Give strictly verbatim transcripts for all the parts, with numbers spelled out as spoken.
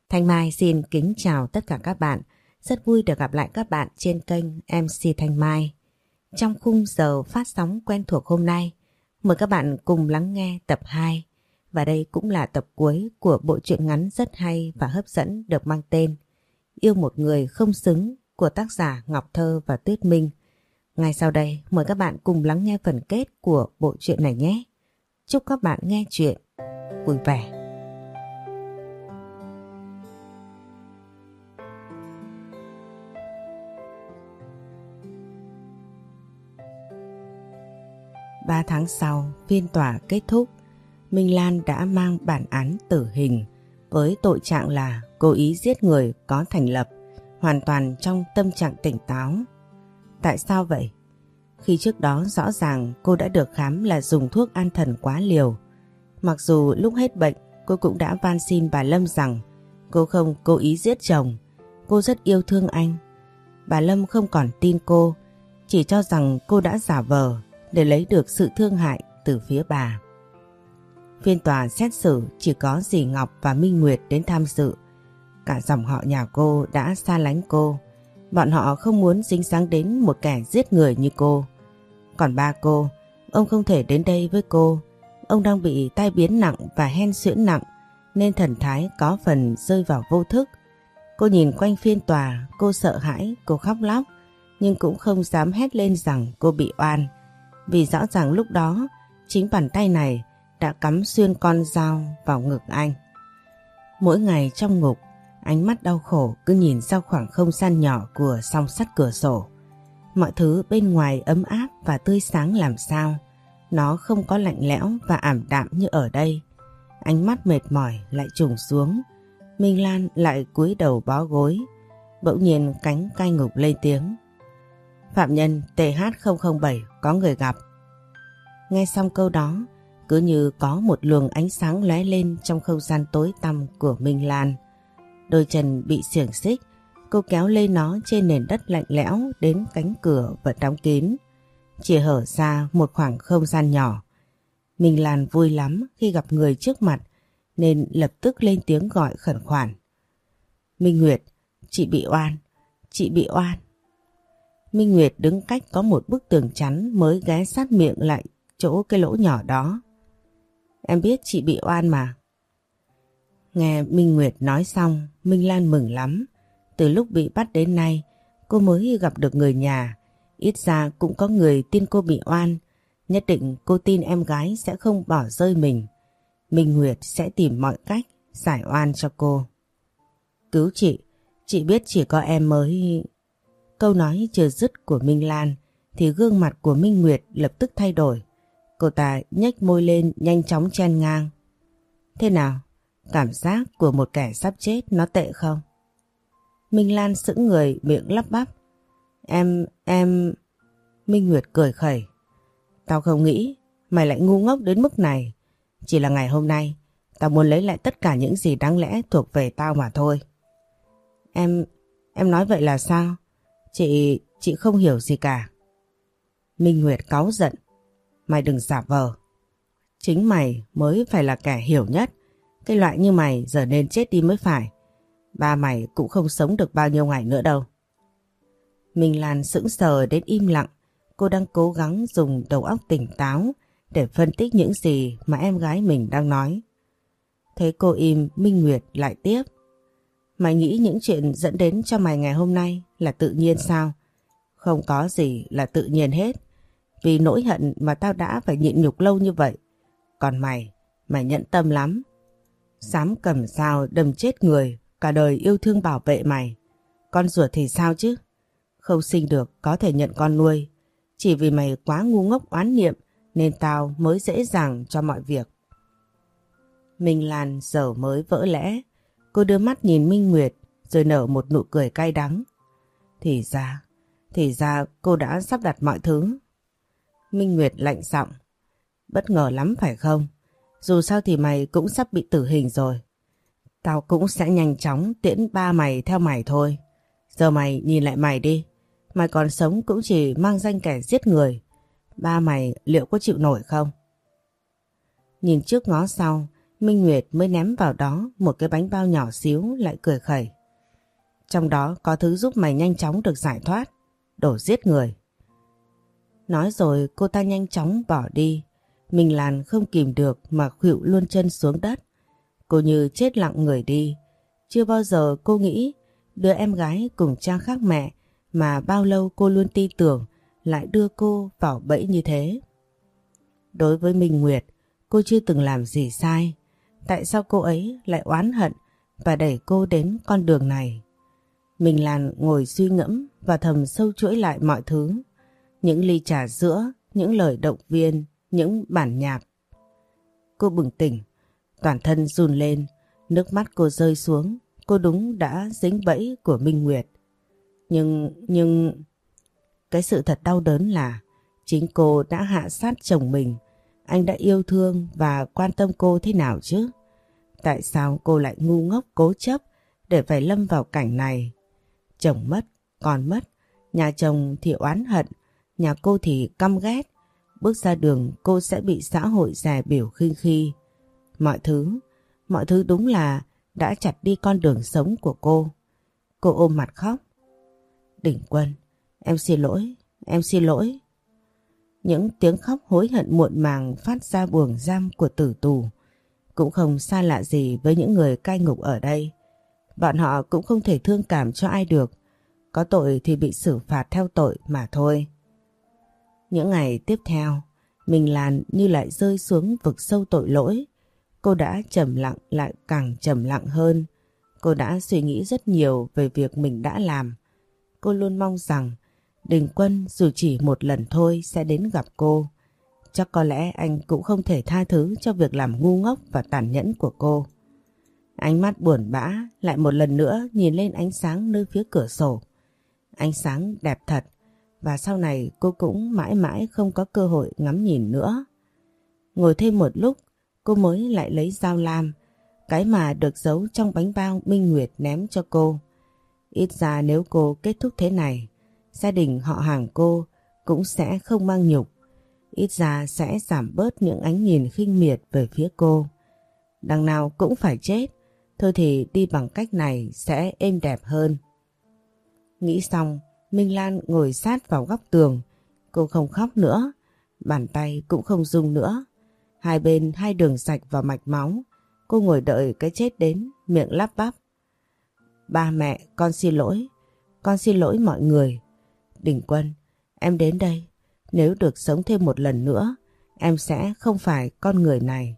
Thanh Mai xin kính chào tất cả các bạn. Rất vui được gặp lại các bạn trên kênh em xê Thanh Mai. Trong khung giờ phát sóng quen thuộc hôm nay, mời các bạn cùng lắng nghe tập hai. Và đây cũng là tập cuối của bộ truyện ngắn rất hay và hấp dẫn được mang tên Yêu một người không xứng của tác giả Ngọc Thơ và Tuyết Minh. Ngay sau đây, mời các bạn cùng lắng nghe phần kết của bộ truyện này nhé. Chúc các bạn nghe truyện vui vẻ. Ba tháng sau, phiên tòa kết thúc. Minh Lan đã mang bản án tử hình với tội trạng là cố ý giết người có thành lập, hoàn toàn trong tâm trạng tỉnh táo. Tại sao vậy? Khi trước đó rõ ràng cô đã được khám là dùng thuốc an thần quá liều. Mặc dù lúc hết bệnh cô cũng đã van xin bà Lâm rằng cô không cố ý giết chồng, cô rất yêu thương anh. Bà Lâm không còn tin cô, chỉ cho rằng cô đã giả vờ để lấy được sự thương hại từ phía bà. Phiên tòa xét xử chỉ có dì Ngọc và Minh Nguyệt đến tham dự. Cả dòng họ nhà cô đã xa lánh cô. Bọn họ không muốn dính dáng đến một kẻ giết người như cô. Còn ba cô, ông không thể đến đây với cô. Ông đang bị tai biến nặng và hen suyễn nặng nên thần thái có phần rơi vào vô thức. Cô nhìn quanh phiên tòa, cô sợ hãi, cô khóc lóc, nhưng cũng không dám hét lên rằng cô bị oan. Vì rõ ràng lúc đó chính bàn tay này đã cắm xuyên con dao vào ngực anh. Mỗi ngày trong ngục, ánh mắt đau khổ cứ nhìn ra khoảng không gian nhỏ của song sắt cửa sổ. Mọi thứ bên ngoài ấm áp và tươi sáng làm sao. Nó không có lạnh lẽo và ảm đạm như ở đây. Ánh mắt mệt mỏi lại trùng xuống. Minh Lan lại cúi đầu bó gối. Bỗng nhiên cánh cai ngục lên tiếng. Phạm nhân T H không không bảy có người gặp. Nghe xong câu đó, cứ như có một luồng ánh sáng lóe lên trong không gian tối tăm của Minh Lan. Đôi chân bị xiềng xích, cô kéo lê nó trên nền đất lạnh lẽo đến cánh cửa vẫn đóng kín. Chỉ hở ra một khoảng không gian nhỏ. Minh Lan vui lắm khi gặp người trước mặt nên lập tức lên tiếng gọi khẩn khoản. Minh Nguyệt, chị bị oan, chị bị oan. Minh Nguyệt đứng cách có một bức tường chắn mới ghé sát miệng lại chỗ cái lỗ nhỏ đó. Em biết chị bị oan mà. Nghe Minh Nguyệt nói xong, Minh Lan mừng lắm. Từ lúc bị bắt đến nay, cô mới gặp được người nhà. Ít ra cũng có người tin cô bị oan. Nhất định cô tin em gái sẽ không bỏ rơi mình. Minh Nguyệt sẽ tìm mọi cách giải oan cho cô. Cứu chị, chị biết chỉ có em mới... Câu nói chưa dứt của Minh Lan thì gương mặt của Minh Nguyệt lập tức thay đổi. Cô ta nhếch môi lên nhanh chóng chen ngang. Thế nào? Cảm giác của một kẻ sắp chết nó tệ không? Minh Lan sững người miệng lắp bắp. Em, em... Minh Nguyệt cười khẩy. Tao không nghĩ mày lại ngu ngốc đến mức này. Chỉ là ngày hôm nay tao muốn lấy lại tất cả những gì đáng lẽ thuộc về tao mà thôi. Em... em nói vậy là sao? Chị... chị không hiểu gì cả. Minh Nguyệt cáu giận. Mày đừng giả vờ. Chính mày mới phải là kẻ hiểu nhất. Cái loại như mày giờ nên chết đi mới phải. Ba mày cũng không sống được bao nhiêu ngày nữa đâu. Minh Lan sững sờ đến im lặng. Cô đang cố gắng dùng đầu óc tỉnh táo để phân tích những gì mà em gái mình đang nói. Thấy cô im, Minh Nguyệt lại tiếp. Mày nghĩ những chuyện dẫn đến cho mày ngày hôm nay là tự nhiên sao? Không có gì là tự nhiên hết. Vì nỗi hận mà tao đã phải nhịn nhục lâu như vậy. Còn mày, mày nhẫn tâm lắm. Dám cầm dao đâm chết người, cả đời yêu thương bảo vệ mày. Con ruột thì sao chứ? Không sinh được có thể nhận con nuôi. Chỉ vì mày quá ngu ngốc oán niệm nên tao mới dễ dàng cho mọi việc. Minh Lan giờ mới vỡ lẽ. Cô đưa mắt nhìn Minh Nguyệt rồi nở một nụ cười cay đắng. Thì ra, thì ra cô đã sắp đặt mọi thứ. Minh Nguyệt lạnh giọng. Bất ngờ lắm phải không? Dù sao thì mày cũng sắp bị tử hình rồi. Tao cũng sẽ nhanh chóng tiễn ba mày theo mày thôi. Giờ mày nhìn lại mày đi. Mày còn sống cũng chỉ mang danh kẻ giết người. Ba mày liệu có chịu nổi không? Nhìn trước ngó sau, Minh Nguyệt mới ném vào đó một cái bánh bao nhỏ xíu lại cười khẩy. Trong đó có thứ giúp mày nhanh chóng được giải thoát. Đồ giết người. Nói rồi cô ta nhanh chóng bỏ đi. Minh Lan không kìm được mà khuỵu luôn chân xuống đất. Cô như chết lặng người đi. Chưa bao giờ cô nghĩ đứa em gái cùng cha khác mẹ mà bao lâu cô luôn tin tưởng lại đưa cô vào bẫy như thế. Đối với Minh Nguyệt, cô chưa từng làm gì sai. Tại sao cô ấy lại oán hận và đẩy cô đến con đường này? Minh Lan ngồi suy ngẫm và thầm sâu chuỗi lại mọi thứ. Những ly trà sữa, những lời động viên, những bản nhạc. Cô bừng tỉnh, toàn thân run lên, nước mắt cô rơi xuống. Cô đúng đã dính bẫy của Minh Nguyệt. Nhưng, nhưng... Cái sự thật đau đớn là chính cô đã hạ sát chồng mình. Anh đã yêu thương và quan tâm cô thế nào chứ? Tại sao cô lại ngu ngốc cố chấp để phải lâm vào cảnh này? Chồng mất, con mất, nhà chồng thì oán hận, nhà cô thì căm ghét. Bước ra đường cô sẽ bị xã hội dè biểu khinh khi. Mọi thứ, mọi thứ đúng là đã chặt đi con đường sống của cô. Cô ôm mặt khóc. Đình Quân, em xin lỗi, em xin lỗi. Những tiếng khóc hối hận muộn màng phát ra buồng giam của tử tù. Cũng không xa lạ gì với những người cai ngục ở đây. Bọn họ cũng không thể thương cảm cho ai được. Có tội thì bị xử phạt theo tội mà thôi. Những ngày tiếp theo, Minh Lan như lại rơi xuống vực sâu tội lỗi. Cô đã trầm lặng lại càng trầm lặng hơn. Cô đã suy nghĩ rất nhiều về việc mình đã làm. Cô luôn mong rằng Đình Quân dù chỉ một lần thôi sẽ đến gặp cô. Chắc có lẽ anh cũng không thể tha thứ cho việc làm ngu ngốc và tàn nhẫn của cô. Ánh mắt buồn bã lại một lần nữa nhìn lên ánh sáng nơi phía cửa sổ. Ánh sáng đẹp thật và sau này cô cũng mãi mãi không có cơ hội ngắm nhìn nữa. Ngồi thêm một lúc cô mới lại lấy dao lam, cái mà được giấu trong bánh bao Minh Nguyệt ném cho cô. Ít ra nếu cô kết thúc thế này, gia đình họ hàng cô cũng sẽ không mang nhục. Ít ra sẽ giảm bớt những ánh nhìn khinh miệt về phía cô. Đằng nào cũng phải chết, thôi thì đi bằng cách này sẽ êm đẹp hơn. Nghĩ xong, Minh Lan ngồi sát vào góc tường. Cô không khóc nữa, bàn tay cũng không rung nữa. Hai bên hai đường rạch vào mạch máu. Cô ngồi đợi cái chết đến, miệng lắp bắp. Ba mẹ, con xin lỗi. Con xin lỗi mọi người. Đình Quân, em đến đây. Nếu được sống thêm một lần nữa, em sẽ không phải con người này.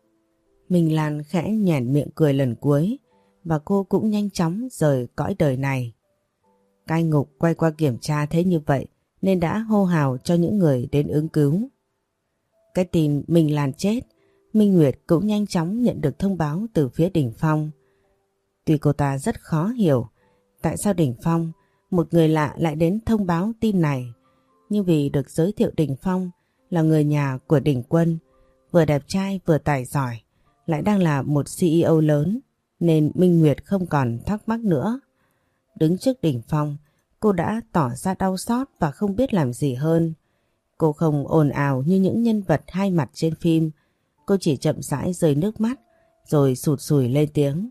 Minh Lan khẽ nhoẻn miệng cười lần cuối và cô cũng nhanh chóng rời cõi đời này. Cai ngục quay qua kiểm tra thấy như vậy nên đã hô hào cho những người đến ứng cứu. Cái tin Minh Lan chết, Minh Nguyệt cũng nhanh chóng nhận được thông báo từ phía Đình Phong. Tuy cô ta rất khó hiểu tại sao Đình Phong, một người lạ lại đến thông báo tin này, nhưng vì được giới thiệu Đình Phong là người nhà của Đình Quân, vừa đẹp trai vừa tài giỏi, lại đang là một xê e ô lớn, nên Minh Nguyệt không còn thắc mắc nữa. Đứng trước Đình Phong, cô đã tỏ ra đau xót và không biết làm gì hơn. Cô không ồn ào như những nhân vật hai mặt trên phim. Cô chỉ chậm rãi rơi nước mắt rồi sụt sùi lên tiếng.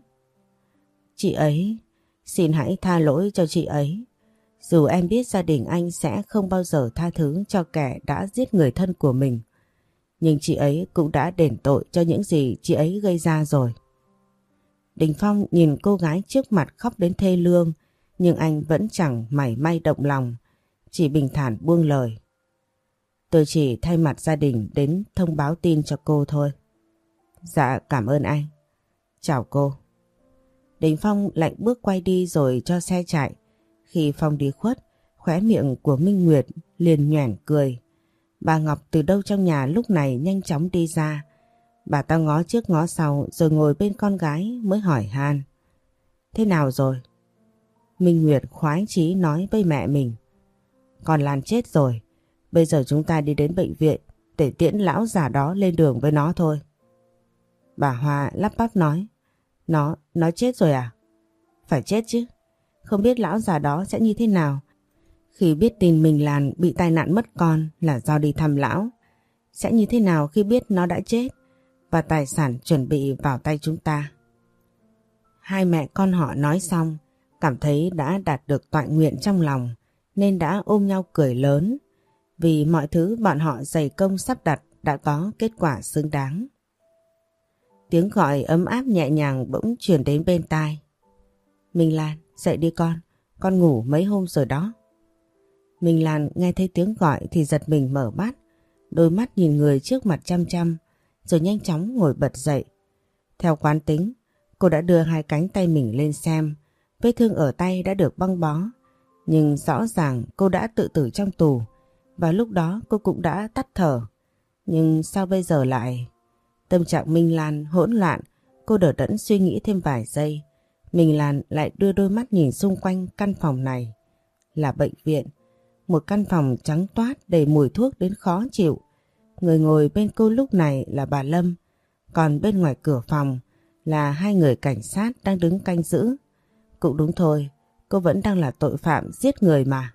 Chị ấy, xin hãy tha lỗi cho chị ấy. Dù em biết gia đình anh sẽ không bao giờ tha thứ cho kẻ đã giết người thân của mình, nhưng chị ấy cũng đã đền tội cho những gì chị ấy gây ra rồi. Đình Phong nhìn cô gái trước mặt khóc đến thê lương, nhưng anh vẫn chẳng mảy may động lòng, chỉ bình thản buông lời. Tôi chỉ thay mặt gia đình đến thông báo tin cho cô thôi. Dạ cảm ơn anh. Chào cô. Đình Phong lạnh bước quay đi rồi cho xe chạy. Khi Phong đi khuất, khóe miệng của Minh Nguyệt liền nhoẻn cười. Bà Ngọc từ đâu trong nhà lúc này nhanh chóng đi ra. Bà ta ngó trước ngó sau rồi ngồi bên con gái mới hỏi han. Thế nào rồi? Minh Nguyệt khoái chí nói với mẹ mình. Con Lan chết rồi. Bây giờ chúng ta đi đến bệnh viện để tiễn lão già đó lên đường với nó thôi. Bà Hoa lắp bắp nói. Nó, nó chết rồi à? Phải chết chứ. Không biết lão già đó sẽ như thế nào khi biết tin mình Lan bị tai nạn mất con là do đi thăm lão. Sẽ như thế nào khi biết nó đã chết? và tài sản chuẩn bị vào tay chúng ta. Hai mẹ con họ nói xong, cảm thấy đã đạt được toại nguyện trong lòng nên đã ôm nhau cười lớn, vì mọi thứ bọn họ dày công sắp đặt đã có kết quả xứng đáng. Tiếng gọi ấm áp nhẹ nhàng bỗng truyền đến bên tai. Minh Lan, dậy đi con, con ngủ mấy hôm rồi đó. Minh Lan nghe thấy tiếng gọi thì giật mình mở mắt, đôi mắt nhìn người trước mặt chăm chăm, rồi nhanh chóng ngồi bật dậy. Theo quán tính, cô đã đưa hai cánh tay mình lên xem, vết thương ở tay đã được băng bó, nhưng rõ ràng cô đã tự tử trong tù, và lúc đó cô cũng đã tắt thở. Nhưng sao bây giờ lại... Tâm trạng Minh Lan hỗn loạn, cô đờ đẫn suy nghĩ thêm vài giây. Minh Lan lại đưa đôi mắt nhìn xung quanh căn phòng này. Là bệnh viện, một căn phòng trắng toát đầy mùi thuốc đến khó chịu. Người ngồi bên cô lúc này là bà Lâm, còn bên ngoài cửa phòng là hai người cảnh sát đang đứng canh giữ. Cũng đúng thôi, cô vẫn đang là tội phạm giết người mà.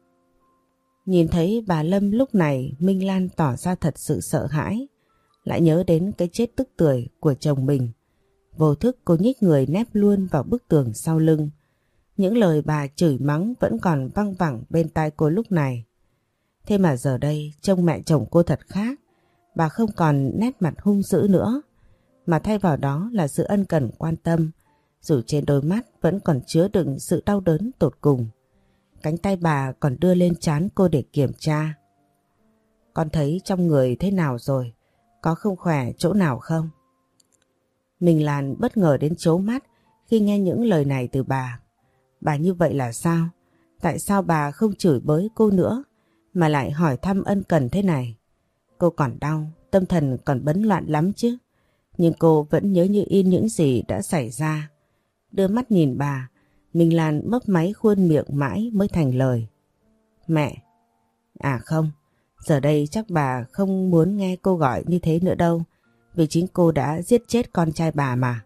Nhìn thấy bà Lâm lúc này, Minh Lan tỏ ra thật sự sợ hãi, lại nhớ đến cái chết tức tưởi của chồng mình. Vô thức cô nhích người nép luôn vào bức tường sau lưng. Những lời bà chửi mắng vẫn còn văng vẳng bên tai cô lúc này. Thế mà giờ đây trông mẹ chồng cô thật khác. Bà không còn nét mặt hung dữ nữa, mà thay vào đó là sự ân cần quan tâm, dù trên đôi mắt vẫn còn chứa đựng sự đau đớn tột cùng. Cánh tay bà còn đưa lên trán cô để kiểm tra. Con thấy trong người thế nào rồi? Có không khỏe chỗ nào không? Minh Lan bất ngờ đến chố mắt khi nghe những lời này từ bà. Bà như vậy là sao? Tại sao bà không chửi bới cô nữa mà lại hỏi thăm ân cần thế này? Cô còn đau, tâm thần còn bấn loạn lắm chứ. Nhưng cô vẫn nhớ như in những gì đã xảy ra. Đưa mắt nhìn bà, Minh Lan mấp máy khuôn miệng mãi mới thành lời. Mẹ. À không, giờ đây chắc bà không muốn nghe cô gọi như thế nữa đâu, vì chính cô đã giết chết con trai bà mà.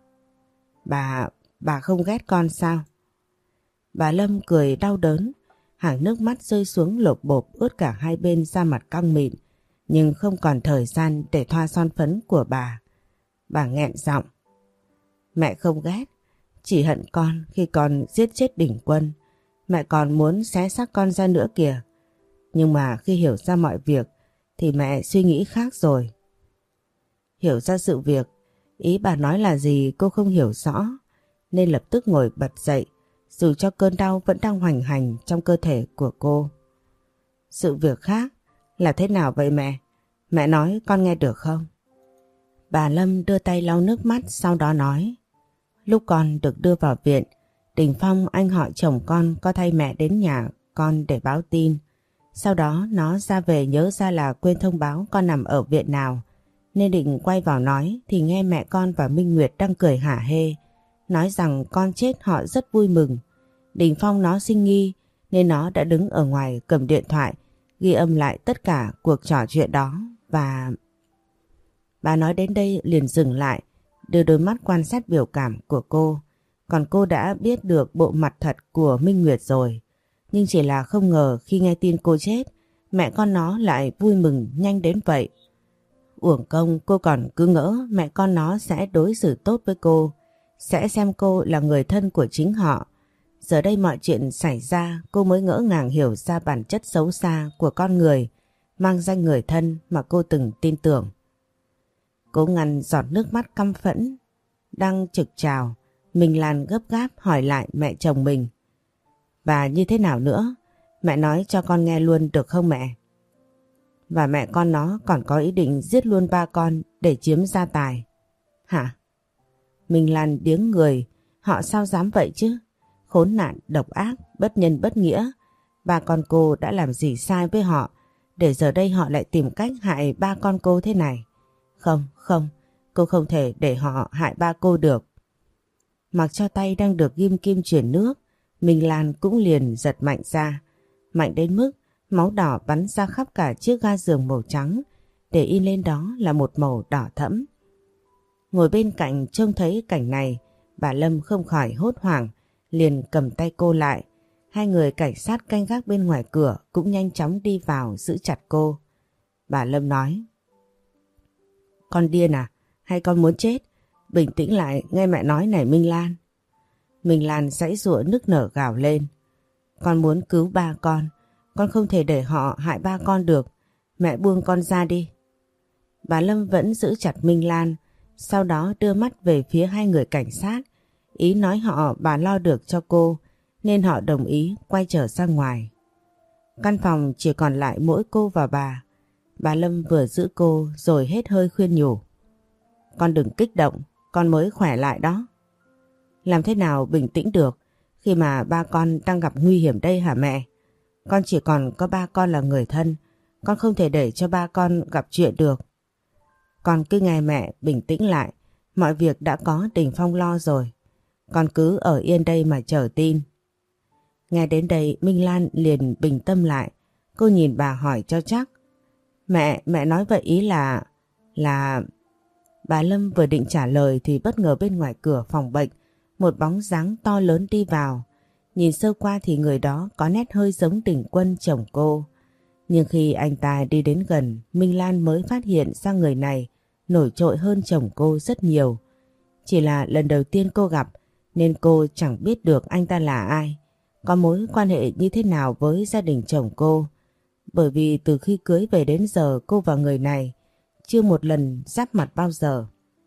Bà, bà không ghét con sao? Bà Lâm cười đau đớn, hàng nước mắt rơi xuống lộp bộp ướt cả hai bên da mặt căng mịn, nhưng không còn thời gian để thoa son phấn của bà. Bà nghẹn giọng. Mẹ không ghét, chỉ hận con khi con giết chết Đình Quân. Mẹ còn muốn xé xác con ra nữa kìa. Nhưng mà khi hiểu ra mọi việc thì mẹ suy nghĩ khác rồi. Hiểu ra sự việc, ý bà nói là gì cô không hiểu rõ, nên lập tức ngồi bật dậy, dù cho cơn đau vẫn đang hoành hành trong cơ thể của cô. Sự việc khác là thế nào vậy mẹ? Mẹ nói con nghe được không? Bà Lâm đưa tay lau nước mắt, sau đó nói. Lúc con được đưa vào viện, Đình Phong anh họ chồng con có thay mẹ đến nhà con để báo tin. Sau đó nó ra về nhớ ra là quên thông báo con nằm ở viện nào, nên định quay vào nói thì nghe mẹ con và Minh Nguyệt đang cười hả hê, nói rằng con chết họ rất vui mừng. Đình Phong nó sinh nghi nên nó đã đứng ở ngoài cầm điện thoại ghi âm lại tất cả cuộc trò chuyện đó. Và... Bà nói đến đây liền dừng lại, đưa đôi mắt quan sát biểu cảm của cô. Còn cô đã biết được bộ mặt thật của Minh Nguyệt rồi, nhưng chỉ là không ngờ khi nghe tin cô chết, mẹ con nó lại vui mừng nhanh đến vậy. Uổng công cô còn cứ ngỡ mẹ con nó sẽ đối xử tốt với cô, sẽ xem cô là người thân của chính họ. Giờ đây mọi chuyện xảy ra, cô mới ngỡ ngàng hiểu ra bản chất xấu xa của con người mang danh người thân mà cô từng tin tưởng. Cố ngăn giọt nước mắt căm phẫn đang trực trào, Minh Lan gấp gáp hỏi lại mẹ chồng mình. Và như thế nào nữa? Mẹ nói cho con nghe luôn được không mẹ? Và mẹ con nó còn có ý định giết luôn ba con để chiếm gia tài. Hả? Minh Lan điếng người, họ sao dám vậy chứ? Khốn nạn, độc ác, bất nhân bất nghĩa. Ba con cô đã làm gì sai với họ để giờ đây họ lại tìm cách hại ba con cô thế này? Không, không, cô không thể để họ hại ba cô được. Mặc cho tay đang được ghim kim chuyển nước, Minh Lan cũng liền giật mạnh ra. Mạnh đến mức máu đỏ bắn ra khắp cả chiếc ga giường màu trắng, để in lên đó là một màu đỏ thẫm. Ngồi bên cạnh trông thấy cảnh này, bà Lâm không khỏi hốt hoảng, liền cầm tay cô lại. Hai người cảnh sát canh gác bên ngoài cửa cũng nhanh chóng đi vào giữ chặt cô. Bà Lâm nói. Con điên à? hay con muốn chết? Bình tĩnh lại, nghe mẹ nói này Minh Lan. Minh Lan giãy giụa nức nở gào lên. Con muốn cứu ba con, con không thể để họ hại ba con được. Mẹ buông con ra đi. Bà Lâm vẫn giữ chặt Minh Lan, sau đó đưa mắt về phía hai người cảnh sát. Ý nói họ bà lo được cho cô, nên họ đồng ý quay trở ra ngoài. Căn phòng chỉ còn lại mỗi cô và bà. Bà Lâm vừa giữ cô rồi hết hơi khuyên nhủ. Con đừng kích động, con mới khỏe lại đó. Làm thế nào bình tĩnh được khi mà ba con đang gặp nguy hiểm đây hả mẹ? Con chỉ còn có ba con là người thân, con không thể để cho ba con gặp chuyện được. Con cứ nghe mẹ bình tĩnh lại, mọi việc đã có Đình Phong lo rồi. Con cứ ở yên đây mà chờ tin. Nghe đến đây Minh Lan liền bình tâm lại. Cô nhìn bà hỏi cho chắc. Mẹ, mẹ nói vậy ý là... Là... Bà Lâm vừa định trả lời thì bất ngờ bên ngoài cửa phòng bệnh một bóng dáng to lớn đi vào. Nhìn sơ qua thì người đó có nét hơi giống Đình Quân chồng cô. Nhưng khi anh ta đi đến gần, Minh Lan mới phát hiện ra người này nổi trội hơn chồng cô rất nhiều. Chỉ là lần đầu tiên cô gặp nên cô chẳng biết được anh ta là ai, có mối quan hệ như thế nào với gia đình chồng cô. Bởi vì từ khi cưới về đến giờ cô và người này chưa một lần giáp mặt bao giờ.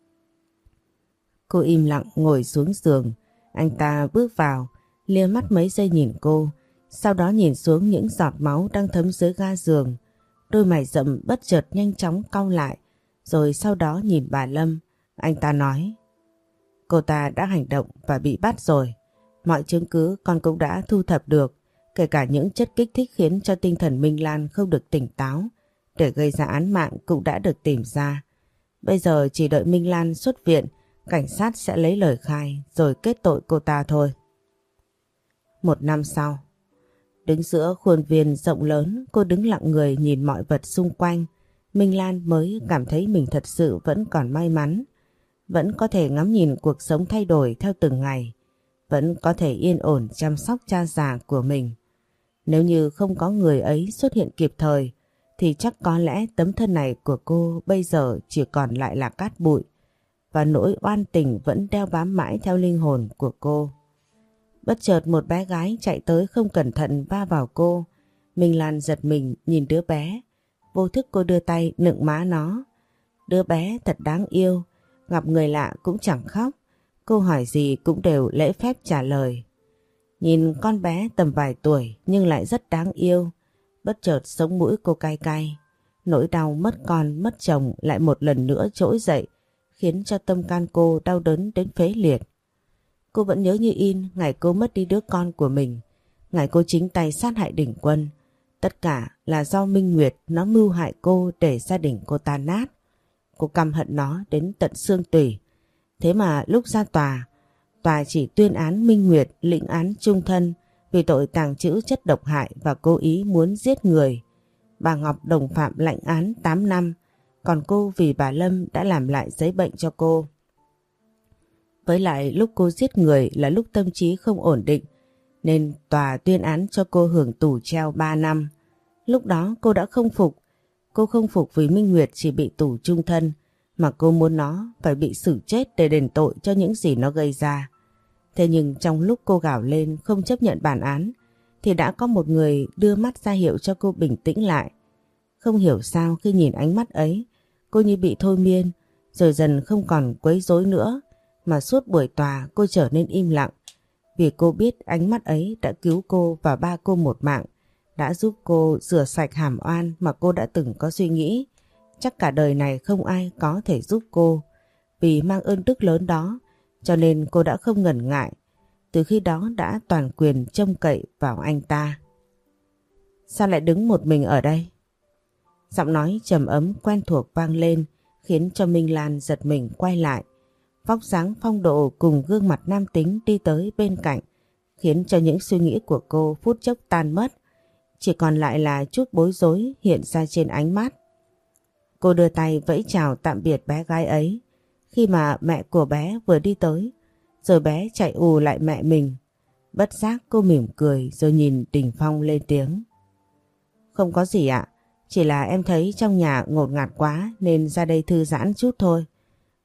Cô im lặng ngồi xuống giường. Anh ta bước vào, lia mắt mấy giây nhìn cô, sau đó nhìn xuống những giọt máu đang thấm dưới ga giường. Đôi mày rậm bất chợt nhanh chóng cau lại, rồi sau đó nhìn bà Lâm. Anh ta nói, cô ta đã hành động và bị bắt rồi. Mọi chứng cứ con cũng đã thu thập được, kể cả những chất kích thích khiến cho tinh thần Minh Lan không được tỉnh táo để gây ra án mạng cũng đã được tìm ra. Bây giờ chỉ đợi Minh Lan xuất viện, cảnh sát sẽ lấy lời khai rồi kết tội cô ta thôi. Một năm sau, đứng giữa khuôn viên rộng lớn, cô đứng lặng người nhìn mọi vật xung quanh. Minh Lan mới cảm thấy mình thật sự vẫn còn may mắn, vẫn có thể ngắm nhìn cuộc sống thay đổi theo từng ngày, vẫn có thể yên ổn chăm sóc cha già của mình. Nếu như không có người ấy xuất hiện kịp thời thì chắc có lẽ tấm thân này của cô bây giờ chỉ còn lại là cát bụi, và nỗi oan tình vẫn đeo bám mãi theo linh hồn của cô. Bất chợt một bé gái chạy tới không cẩn thận va vào cô. Minh Lan giật mình nhìn đứa bé. Vô thức cô đưa tay nựng má nó. Đứa bé thật đáng yêu, gặp người lạ cũng chẳng khóc. Cô hỏi gì cũng đều lễ phép trả lời. Nhìn con bé tầm vài tuổi nhưng lại rất đáng yêu. Bất chợt sống mũi cô cay cay. Nỗi đau mất con mất chồng lại một lần nữa trỗi dậy, khiến cho tâm can cô đau đớn đến phế liệt. Cô vẫn nhớ như in ngày cô mất đi đứa con của mình, ngày cô chính tay sát hại Đình Quân. Tất cả là do Minh Nguyệt nó mưu hại cô để gia đình cô tan nát. Cô căm hận nó đến tận xương tủy. Thế mà lúc ra tòa, tòa chỉ tuyên án Minh Nguyệt lĩnh án chung thân vì tội tàng trữ chất độc hại và cố ý muốn giết người. Bà Ngọc đồng phạm lãnh án tám năm, còn cô vì bà Lâm đã làm lại giấy bệnh cho cô. Với lại lúc cô giết người là lúc tâm trí không ổn định, nên tòa tuyên án cho cô hưởng tù treo ba năm. Lúc đó cô đã không phục. Cô không phục vì Minh Nguyệt chỉ bị tù chung thân, mà cô muốn nó phải bị xử chết để đền tội cho những gì nó gây ra. Thế nhưng trong lúc cô gào lên không chấp nhận bản án, thì đã có một người đưa mắt ra hiệu cho cô bình tĩnh lại. Không hiểu sao khi nhìn ánh mắt ấy, cô như bị thôi miên, rồi dần không còn quấy rối nữa, mà suốt buổi tòa cô trở nên im lặng. Vì cô biết ánh mắt ấy đã cứu cô và ba cô một mạng, đã giúp cô rửa sạch hàm oan mà cô đã từng có suy nghĩ. Chắc cả đời này không ai có thể giúp cô. Vì mang ơn đức lớn đó, cho nên cô đã không ngần ngại. Từ khi đó đã toàn quyền trông cậy vào anh ta. Sao lại đứng một mình ở đây? Giọng nói trầm ấm quen thuộc vang lên, khiến cho Minh Lan giật mình quay lại. Vóc dáng phong độ cùng gương mặt nam tính đi tới bên cạnh, khiến cho những suy nghĩ của cô phút chốc tan mất. Chỉ còn lại là chút bối rối hiện ra trên ánh mắt. Cô đưa tay vẫy chào tạm biệt bé gái ấy, khi mà mẹ của bé vừa đi tới, rồi bé chạy ù lại mẹ mình. Bất giác cô mỉm cười rồi nhìn Đình Phong lên tiếng. Không có gì ạ, chỉ là em thấy trong nhà ngột ngạt quá nên ra đây thư giãn chút thôi.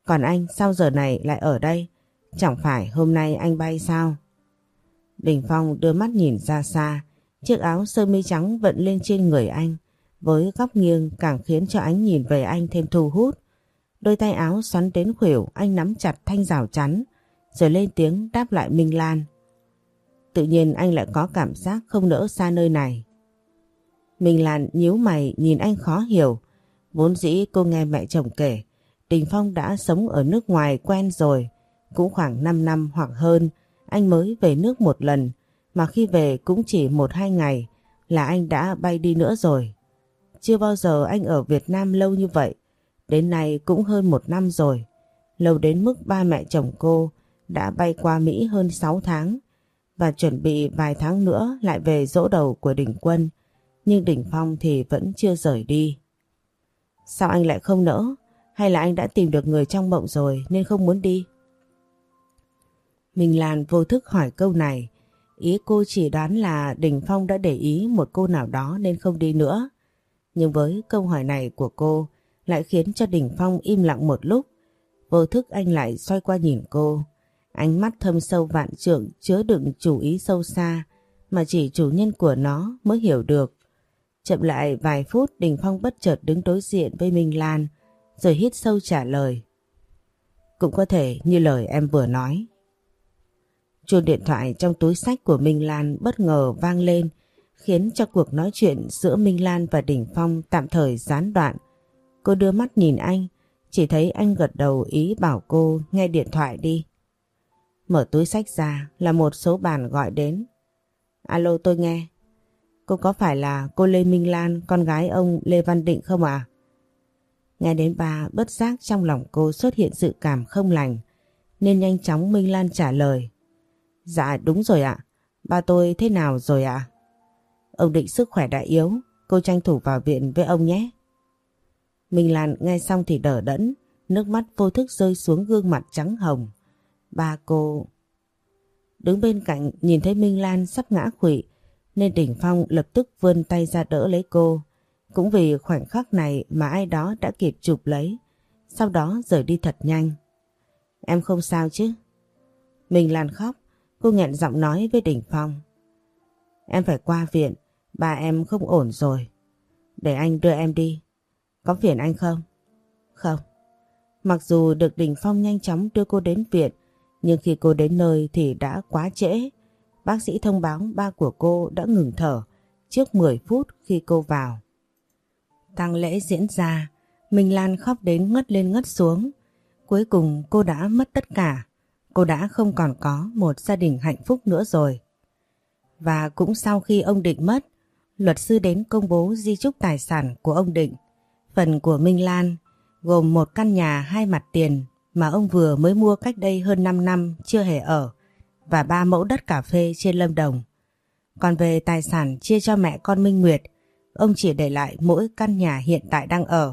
Còn anh sao giờ này lại ở đây? Chẳng phải hôm nay anh bay sao? Đình Phong đưa mắt nhìn ra xa, chiếc áo sơ mi trắng vận lên trên người anh, với góc nghiêng càng khiến cho ánh nhìn về anh thêm thu hút. Đôi tay áo xoắn đến khuỷu, anh nắm chặt thanh rào chắn, rồi lên tiếng đáp lại Minh Lan. Tự nhiên anh lại có cảm giác không nỡ xa nơi này. Minh Lan nhíu mày nhìn anh khó hiểu. Vốn dĩ cô nghe mẹ chồng kể, Đình Phong đã sống ở nước ngoài quen rồi, cũng khoảng năm năm hoặc hơn anh mới về nước một lần, mà khi về cũng chỉ một hai ngày là anh đã bay đi nữa rồi. Chưa bao giờ anh ở Việt Nam lâu như vậy, đến nay cũng hơn một năm rồi, lâu đến mức ba mẹ chồng cô đã bay qua Mỹ hơn sáu tháng và chuẩn bị vài tháng nữa lại về giỗ đầu của Đình Quân, nhưng Đình Phong thì vẫn chưa rời đi. Sao anh lại không nỡ? Hay là anh đã tìm được người trong mộng rồi nên không muốn đi? Minh Lan vô thức hỏi câu này, ý cô chỉ đoán là Đình Phong đã để ý một cô nào đó nên không đi nữa. Nhưng với câu hỏi này của cô lại khiến cho Đình Phong im lặng một lúc. Vô thức anh lại xoay qua nhìn cô, ánh mắt thâm sâu vạn trượng chứa đựng chủ ý sâu xa mà chỉ chủ nhân của nó mới hiểu được. Chậm lại vài phút, Đình Phong bất chợt đứng đối diện với Minh Lan rồi hít sâu trả lời. Cũng có thể như lời em vừa nói. Chuông điện thoại trong túi xách của Minh Lan bất ngờ vang lên, khiến cho cuộc nói chuyện giữa Minh Lan và Đình Phong tạm thời gián đoạn. Cô đưa mắt nhìn anh, chỉ thấy anh gật đầu ý bảo cô nghe điện thoại đi. Mở túi xách ra là một số bàn gọi đến. Alo, tôi nghe. Cô có phải là cô Lê Minh Lan, con gái ông Lê Văn Định không ạ? À? Nghe đến ba, bất giác trong lòng cô xuất hiện dự cảm không lành, nên nhanh chóng Minh Lan trả lời. Dạ đúng rồi ạ. Ba tôi thế nào rồi ạ? Ông Định sức khỏe đã yếu, cô tranh thủ vào viện với ông nhé. Minh Lan nghe xong thì đờ đẫn, nước mắt vô thức rơi xuống gương mặt trắng hồng. Ba cô... Đứng bên cạnh nhìn thấy Minh Lan sắp ngã khuỵu, nên Đình Phong lập tức vươn tay ra đỡ lấy cô. Cũng vì khoảnh khắc này mà ai đó đã kịp chụp lấy, sau đó rời đi thật nhanh. Em không sao chứ? Minh Lan khóc, cô nghẹn giọng nói với Đình Phong. Em phải qua viện, ba em không ổn rồi. Để anh đưa em đi. Có phiền anh không? Không. Mặc dù được Đình Phong nhanh chóng đưa cô đến viện, nhưng khi cô đến nơi thì đã quá trễ. Bác sĩ thông báo ba của cô đã ngừng thở trước mười phút khi cô vào. Tang lễ diễn ra, Minh Lan khóc đến ngất lên ngất xuống. Cuối cùng cô đã mất tất cả. Cô đã không còn có một gia đình hạnh phúc nữa rồi. Và cũng sau khi ông Định mất, luật sư đến công bố di chúc tài sản của ông Định. Phần của Minh Lan gồm một căn nhà hai mặt tiền mà ông vừa mới mua cách đây hơn năm năm chưa hề ở, và ba mẫu đất cà phê trên Lâm Đồng. Còn về tài sản chia cho mẹ con Minh Nguyệt, ông chỉ để lại mỗi căn nhà hiện tại đang ở.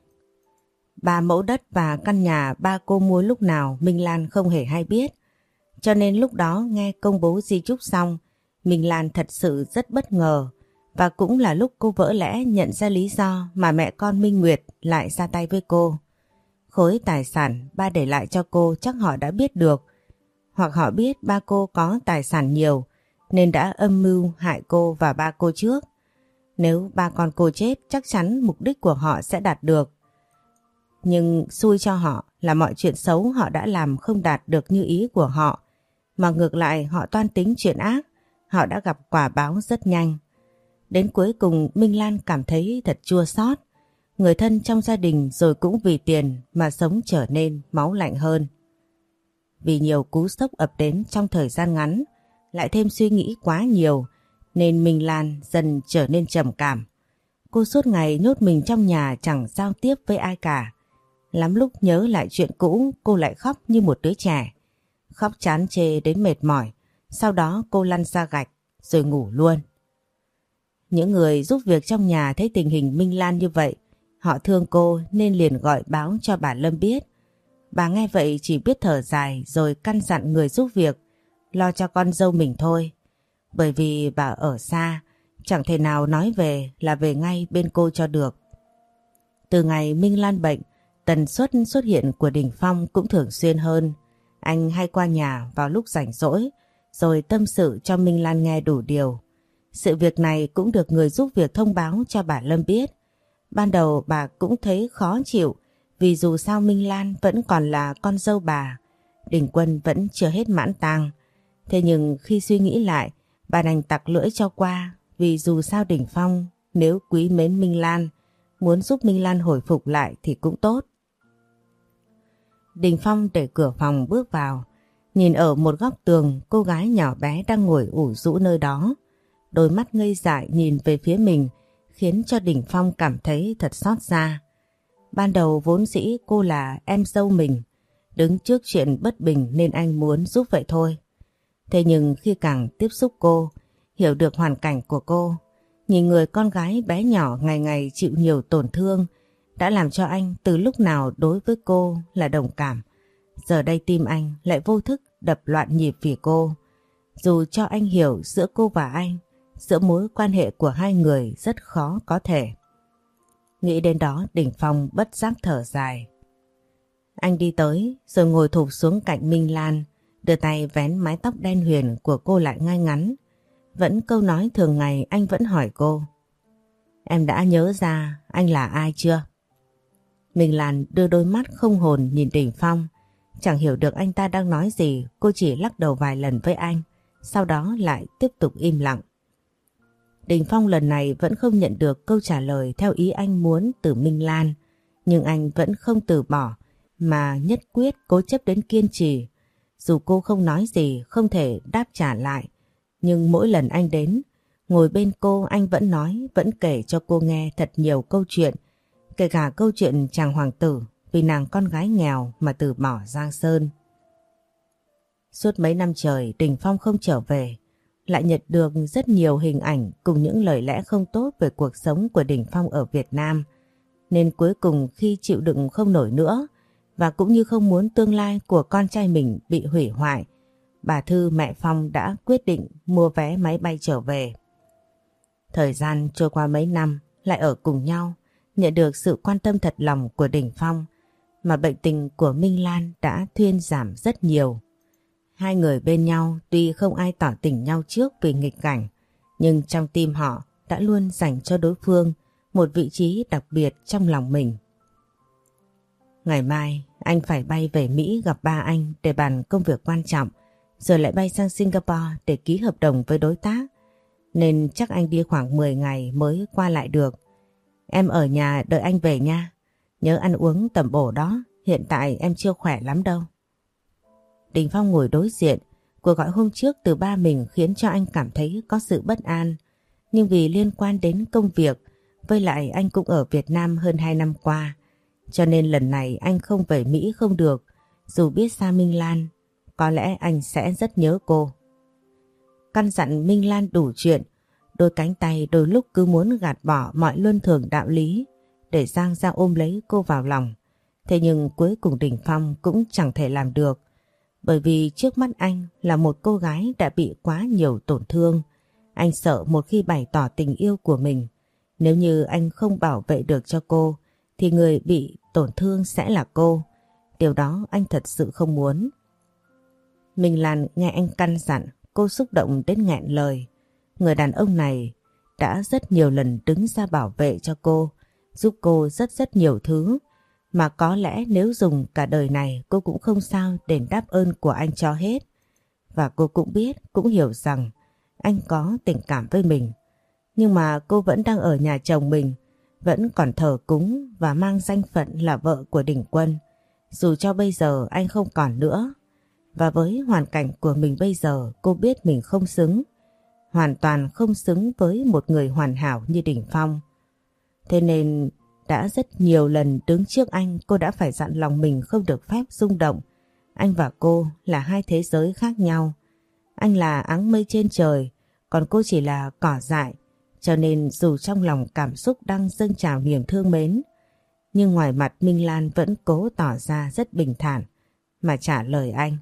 Ba mẫu đất và căn nhà ba cô mua lúc nào Minh Lan không hề hay biết. Cho nên lúc đó nghe công bố di chúc xong, Minh Lan thật sự rất bất ngờ, và cũng là lúc cô vỡ lẽ nhận ra lý do mà mẹ con Minh Nguyệt lại ra tay với cô. Khối tài sản ba để lại cho cô chắc họ đã biết được, hoặc họ biết ba cô có tài sản nhiều nên đã âm mưu hại cô và ba cô trước. Nếu ba con cô chết chắc chắn mục đích của họ sẽ đạt được. Nhưng xui cho họ là mọi chuyện xấu họ đã làm không đạt được như ý của họ, mà ngược lại họ toan tính chuyện ác, họ đã gặp quả báo rất nhanh. Đến cuối cùng Minh Lan cảm thấy thật chua xót. Người thân trong gia đình rồi cũng vì tiền mà sống trở nên máu lạnh hơn. Vì nhiều cú sốc ập đến trong thời gian ngắn, lại thêm suy nghĩ quá nhiều, nên Minh Lan dần trở nên trầm cảm. Cô suốt ngày nhốt mình trong nhà chẳng giao tiếp với ai cả. Lắm lúc nhớ lại chuyện cũ, cô lại khóc như một đứa trẻ. Khóc chán chê đến mệt mỏi, sau đó cô lăn ra gạch rồi ngủ luôn. Những người giúp việc trong nhà thấy tình hình Minh Lan như vậy, họ thương cô nên liền gọi báo cho bà Lâm biết. Bà nghe vậy chỉ biết thở dài rồi căn dặn người giúp việc lo cho con dâu mình thôi. Bởi vì bà ở xa, chẳng thể nào nói về là về ngay bên cô cho được. Từ ngày Minh Lan bệnh, Tần suất xuất hiện của Đình Phong cũng thường xuyên hơn. Anh hay qua nhà vào lúc rảnh rỗi rồi tâm sự cho Minh Lan nghe đủ điều. Sự việc này cũng được người giúp việc thông báo cho bà Lâm biết. Ban đầu bà cũng thấy khó chịu vì dù sao Minh Lan vẫn còn là con dâu bà, Đình Quân vẫn chưa hết mãn tang. Thế nhưng khi suy nghĩ lại, bà đành tặc lưỡi cho qua vì dù sao Đình Phong nếu quý mến Minh Lan, muốn giúp Minh Lan hồi phục lại thì cũng tốt. Đình Phong đẩy cửa phòng bước vào, nhìn ở một góc tường cô gái nhỏ bé đang ngồi ủ rũ nơi đó. Đôi mắt ngây dại nhìn về phía mình khiến cho Đình Phong cảm thấy thật xót xa. Ban đầu vốn dĩ cô là em dâu mình, đứng trước chuyện bất bình nên anh muốn giúp vậy thôi. Thế nhưng khi càng tiếp xúc cô, hiểu được hoàn cảnh của cô, nhìn người con gái bé nhỏ ngày ngày chịu nhiều tổn thương đã làm cho anh từ lúc nào đối với cô là đồng cảm. Giờ đây tim anh lại vô thức đập loạn nhịp vì cô. Dù cho anh hiểu giữa cô và anh, giữa mối quan hệ của hai người rất khó có thể. Nghĩ đến đó Đình Phong bất giác thở dài. Anh đi tới rồi ngồi thụp xuống cạnh Minh Lan, đưa tay vén mái tóc đen huyền của cô lại ngay ngắn. Vẫn câu nói thường ngày anh vẫn hỏi cô. Em đã nhớ ra anh là ai chưa? Minh Lan đưa đôi mắt không hồn nhìn Đình Phong. Chẳng hiểu được anh ta đang nói gì, cô chỉ lắc đầu vài lần với anh, sau đó lại tiếp tục im lặng. Đình Phong lần này vẫn không nhận được câu trả lời theo ý anh muốn từ Minh Lan, nhưng anh vẫn không từ bỏ mà nhất quyết cố chấp đến kiên trì. Dù cô không nói gì, không thể đáp trả lại, nhưng mỗi lần anh đến, ngồi bên cô anh vẫn nói, vẫn kể cho cô nghe thật nhiều câu chuyện, kể cả câu chuyện chàng hoàng tử vì nàng con gái nghèo mà từ bỏ Giang Sơn. Suốt mấy năm trời Đình Phong không trở về, lại nhận được rất nhiều hình ảnh cùng những lời lẽ không tốt về cuộc sống của Đình Phong ở Việt Nam. Nên cuối cùng khi chịu đựng không nổi nữa và cũng như không muốn tương lai của con trai mình bị hủy hoại, bà Thư mẹ Phong đã quyết định mua vé máy bay trở về. Thời gian trôi qua mấy năm lại ở cùng nhau, nhận được sự quan tâm thật lòng của Đình Phong mà bệnh tình của Minh Lan đã thuyên giảm rất nhiều. Hai người bên nhau tuy không ai tỏ tình nhau trước vì nghịch cảnh, nhưng trong tim họ đã luôn dành cho đối phương một vị trí đặc biệt trong lòng mình. Ngày mai anh phải bay về Mỹ gặp ba anh để bàn công việc quan trọng, rồi lại bay sang Singapore để ký hợp đồng với đối tác, nên chắc anh đi khoảng mười ngày mới qua lại được. Em ở nhà đợi anh về nha, nhớ ăn uống tầm bổ đó, hiện tại em chưa khỏe lắm đâu. Đình Phong ngồi đối diện, cuộc gọi hôm trước từ ba mình khiến cho anh cảm thấy có sự bất an, nhưng vì liên quan đến công việc, với lại anh cũng ở Việt Nam hơn hai năm qua, cho nên lần này anh không về Mỹ không được, dù biết xa Minh Lan, có lẽ anh sẽ rất nhớ cô. Căn dặn Minh Lan đủ chuyện, đôi cánh tay đôi lúc cứ muốn gạt bỏ mọi luân thường đạo lý để giang ra ôm lấy cô vào lòng. Thế nhưng cuối cùng Đình Phong cũng chẳng thể làm được, bởi vì trước mắt anh là một cô gái đã bị quá nhiều tổn thương. Anh sợ một khi bày tỏ tình yêu của mình, nếu như anh không bảo vệ được cho cô, thì người bị tổn thương sẽ là cô. Điều đó anh thật sự không muốn. Minh Lan nghe anh căn dặn, cô xúc động đến nghẹn lời. Người đàn ông này đã rất nhiều lần đứng ra bảo vệ cho cô, giúp cô rất rất nhiều thứ, mà có lẽ nếu dùng cả đời này cô cũng không sao đền đáp ơn của anh cho hết. Và cô cũng biết, cũng hiểu rằng anh có tình cảm với mình. Nhưng mà cô vẫn đang ở nhà chồng mình, vẫn còn thờ cúng và mang danh phận là vợ của Đình Quân, dù cho bây giờ anh không còn nữa. Và với hoàn cảnh của mình bây giờ, cô biết mình không xứng, hoàn toàn không xứng với một người hoàn hảo như Đình Phong. Thế nên đã rất nhiều lần đứng trước anh, cô đã phải dặn lòng mình không được phép rung động. Anh và cô là hai thế giới khác nhau. Anh là áng mây trên trời, còn cô chỉ là cỏ dại. Cho nên dù trong lòng cảm xúc đang dâng trào niềm thương mến, nhưng ngoài mặt Minh Lan vẫn cố tỏ ra rất bình thản mà trả lời anh.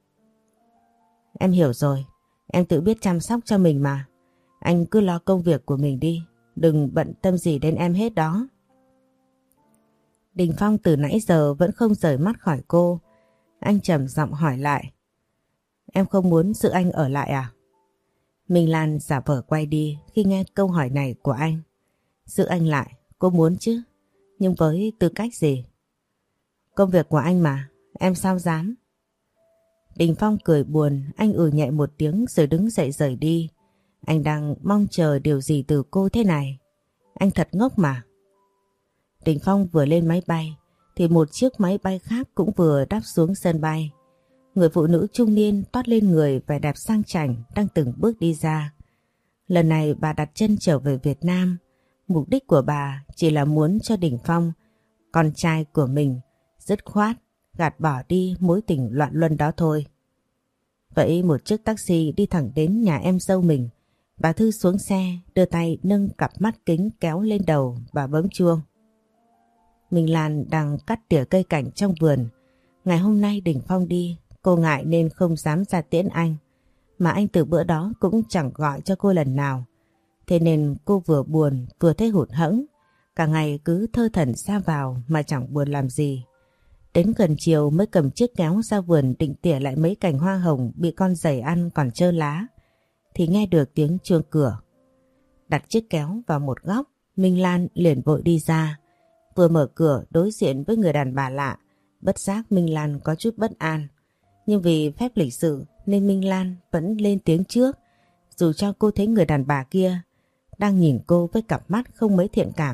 Em hiểu rồi, em tự biết chăm sóc cho mình mà. Anh cứ lo công việc của mình đi, đừng bận tâm gì đến em hết đó. Đình Phong từ nãy giờ vẫn không rời mắt khỏi cô. Anh trầm giọng hỏi lại. Em không muốn giữ anh ở lại à? Minh Lan giả vờ quay đi khi nghe câu hỏi này của anh. Giữ anh lại, cô muốn chứ. Nhưng với tư cách gì? Công việc của anh mà, em sao dám? Đình Phong cười buồn, anh ừ nhẹ một tiếng rồi đứng dậy rời đi. Anh đang mong chờ điều gì từ cô thế này? Anh thật ngốc mà. Đình Phong vừa lên máy bay thì một chiếc máy bay khác cũng vừa đáp xuống sân bay. Người phụ nữ trung niên toát lên người vẻ đẹp sang chảnh đang từng bước đi ra. Lần này bà đặt chân trở về Việt Nam. Mục đích của bà chỉ là muốn cho Đình Phong, con trai của mình, dứt khoát gạt bỏ đi mối tình loạn luân đó thôi. Vậy một chiếc taxi đi thẳng đến nhà em dâu mình. Bà Thư xuống xe, đưa tay nâng cặp mắt kính kéo lên đầu và bấm chuông. Minh Lan đang cắt tỉa cây cảnh trong vườn. Ngày hôm nay Đình Phong đi, cô ngại nên không dám ra tiễn anh. Mà anh từ bữa đó cũng chẳng gọi cho cô lần nào. Thế nên cô vừa buồn vừa thấy hụt hẫng. Cả ngày cứ thơ thẩn ra vào mà chẳng buồn làm gì. Đến gần chiều mới cầm chiếc kéo ra vườn định tỉa lại mấy cành hoa hồng bị con giày ăn còn trơ lá. Thì nghe được tiếng chuông cửa. Đặt chiếc kéo vào một góc, Minh Lan liền vội đi ra. Vừa mở cửa đối diện với người đàn bà lạ, bất giác Minh Lan có chút bất an. Nhưng vì phép lịch sự nên Minh Lan vẫn lên tiếng trước, dù cho cô thấy người đàn bà kia đang nhìn cô với cặp mắt không mấy thiện cảm.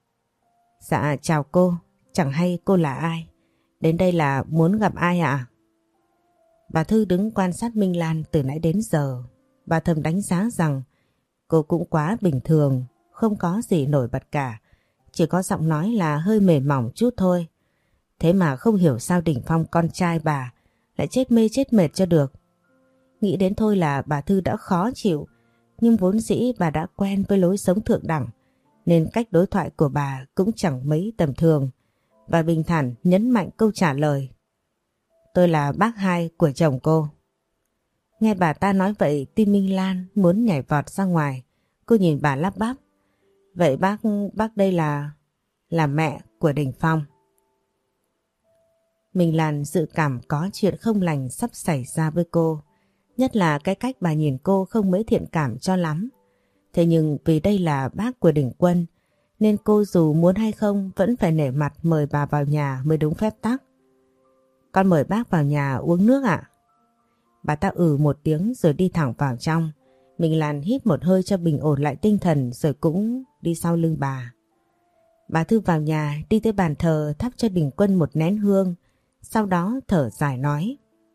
Dạ chào cô, chẳng hay cô là ai? Đến đây là muốn gặp ai ạ? À? Bà Thư đứng quan sát Minh Lan từ nãy đến giờ. Bà thầm đánh giá rằng cô cũng quá bình thường, không có gì nổi bật cả. Chỉ có giọng nói là hơi mềm mỏng chút thôi. Thế mà không hiểu sao Đình Phong con trai bà lại chết mê chết mệt cho được. Nghĩ đến thôi là bà Thư đã khó chịu. Nhưng vốn dĩ bà đã quen với lối sống thượng đẳng, nên cách đối thoại của bà cũng chẳng mấy tầm thường. Và bình thản nhấn mạnh câu trả lời. Tôi là bác hai của chồng cô. Nghe bà ta nói vậy tim Minh Lan muốn nhảy vọt ra ngoài. Cô nhìn bà lắp bắp. Vậy bác, bác đây là... là mẹ của Đình Phong. Minh Lan dự cảm có chuyện không lành sắp xảy ra với cô. Nhất là cái cách bà nhìn cô không mấy thiện cảm cho lắm. Thế nhưng vì đây là bác của Đình Quân, nên cô dù muốn hay không vẫn phải nể mặt mời bà vào nhà mới đúng phép tắc. Con mời bác vào nhà uống nước ạ? Bà ta ừ một tiếng rồi đi thẳng vào trong. Minh Lan hít một hơi cho bình ổn lại tinh thần rồi cũng đi sau lưng bà. Bà Thư vào nhà đi tới bàn thờ thắp cho Đình Quân một nén hương. Sau đó thở dài nói.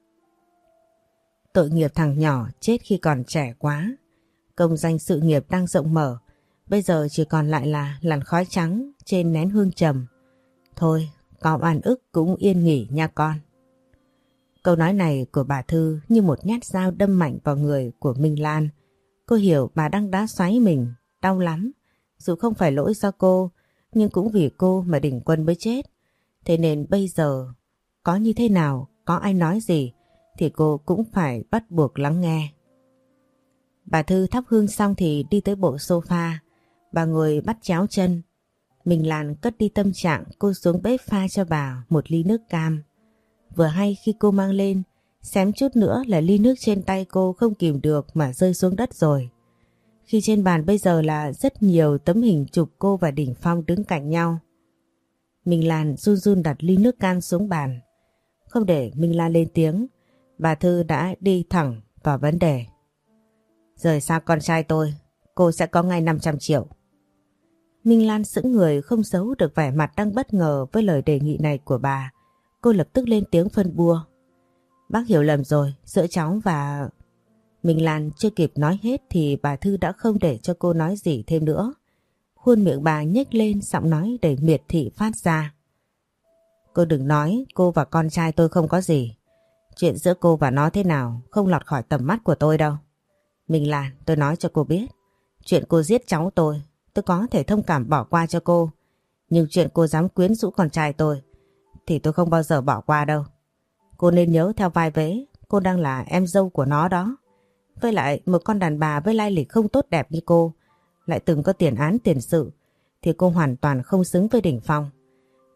Tội nghiệp thằng nhỏ chết khi còn trẻ quá. Công danh sự nghiệp đang rộng mở. Bây giờ chỉ còn lại là làn khói trắng trên nén hương trầm. Thôi, có oan ức cũng yên nghỉ nha con. Câu nói này của bà Thư như một nhát dao đâm mạnh vào người của Minh Lan. Cô hiểu bà đang đá xoáy mình, đau lắm. Dù không phải lỗi do cô, nhưng cũng vì cô mà Đình Quân mới chết. Thế nên bây giờ, có như thế nào, có ai nói gì, thì cô cũng phải bắt buộc lắng nghe. Bà Thư thắp hương xong thì đi tới bộ sofa. Bà ngồi bắt chéo chân. Minh Lan cất đi tâm trạng, cô xuống bếp pha cho bà một ly nước cam. Vừa hay khi cô mang lên, xém chút nữa là ly nước trên tay cô không kìm được mà rơi xuống đất rồi. Khi trên bàn bây giờ là rất nhiều tấm hình chụp cô và Đình Phong đứng cạnh nhau. Minh Lan run run đặt ly nước cam xuống bàn. Không để Minh Lan lên tiếng, bà Thư đã đi thẳng vào vấn đề. Rời xa con trai tôi, cô sẽ có ngay năm trăm triệu. Minh Lan sững người không giấu được vẻ mặt đang bất ngờ với lời đề nghị này của bà. Cô lập tức lên tiếng phân bua. Bác hiểu lầm rồi, giữa cháu và... Minh Lan chưa kịp nói hết thì bà Thư đã không để cho cô nói gì thêm nữa. Khuôn miệng bà nhếch lên, giọng nói đầy miệt thị phát ra. Cô đừng nói cô và con trai tôi không có gì. Chuyện giữa cô và nó thế nào không lọt khỏi tầm mắt của tôi đâu. Minh Lan, tôi nói cho cô biết. Chuyện cô giết cháu tôi, tôi có thể thông cảm bỏ qua cho cô. Nhưng chuyện cô dám quyến rũ con trai tôi thì tôi không bao giờ bỏ qua đâu. Cô nên nhớ theo vai vế, cô đang là em dâu của nó đó. Với lại một con đàn bà với lai lịch không tốt đẹp như cô, lại từng có tiền án tiền sự, thì cô hoàn toàn không xứng với Đình Phong.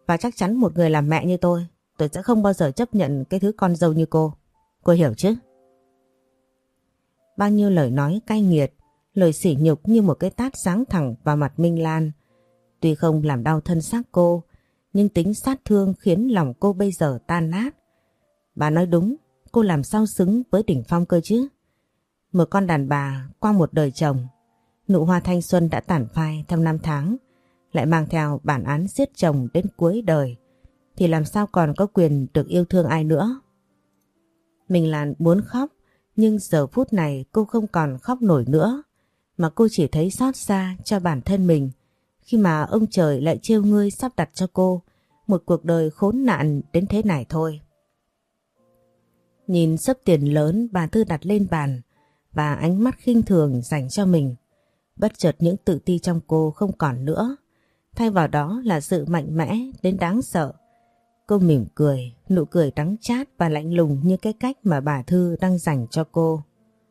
Và chắc chắn một người làm mẹ như tôi, tôi sẽ không bao giờ chấp nhận cái thứ con dâu như cô. Cô hiểu chứ? Bao nhiêu lời nói cay nghiệt, lời sỉ nhục như một cái tát giáng thẳng vào mặt Minh Lan. Tuy không làm đau thân xác cô, nhưng tính sát thương khiến lòng cô bây giờ tan nát. Bà nói đúng, cô làm sao xứng với Đình Phong cơ chứ? Một con đàn bà qua một đời chồng, nụ hoa thanh xuân đã tàn phai theo năm tháng, lại mang theo bản án giết chồng đến cuối đời, thì làm sao còn có quyền được yêu thương ai nữa? Minh Lan muốn khóc, nhưng giờ phút này cô không còn khóc nổi nữa, mà cô chỉ thấy xót xa cho bản thân mình khi mà ông trời lại trêu ngươi sắp đặt cho cô một cuộc đời khốn nạn đến thế này thôi. Nhìn xấp tiền lớn bà Thư đặt lên bàn và ánh mắt khinh thường dành cho mình, bất chợt những tự ti trong cô không còn nữa, thay vào đó là sự mạnh mẽ đến đáng sợ. Cô mỉm cười, nụ cười đắng chát và lạnh lùng như cái cách mà bà Thư đang dành cho cô.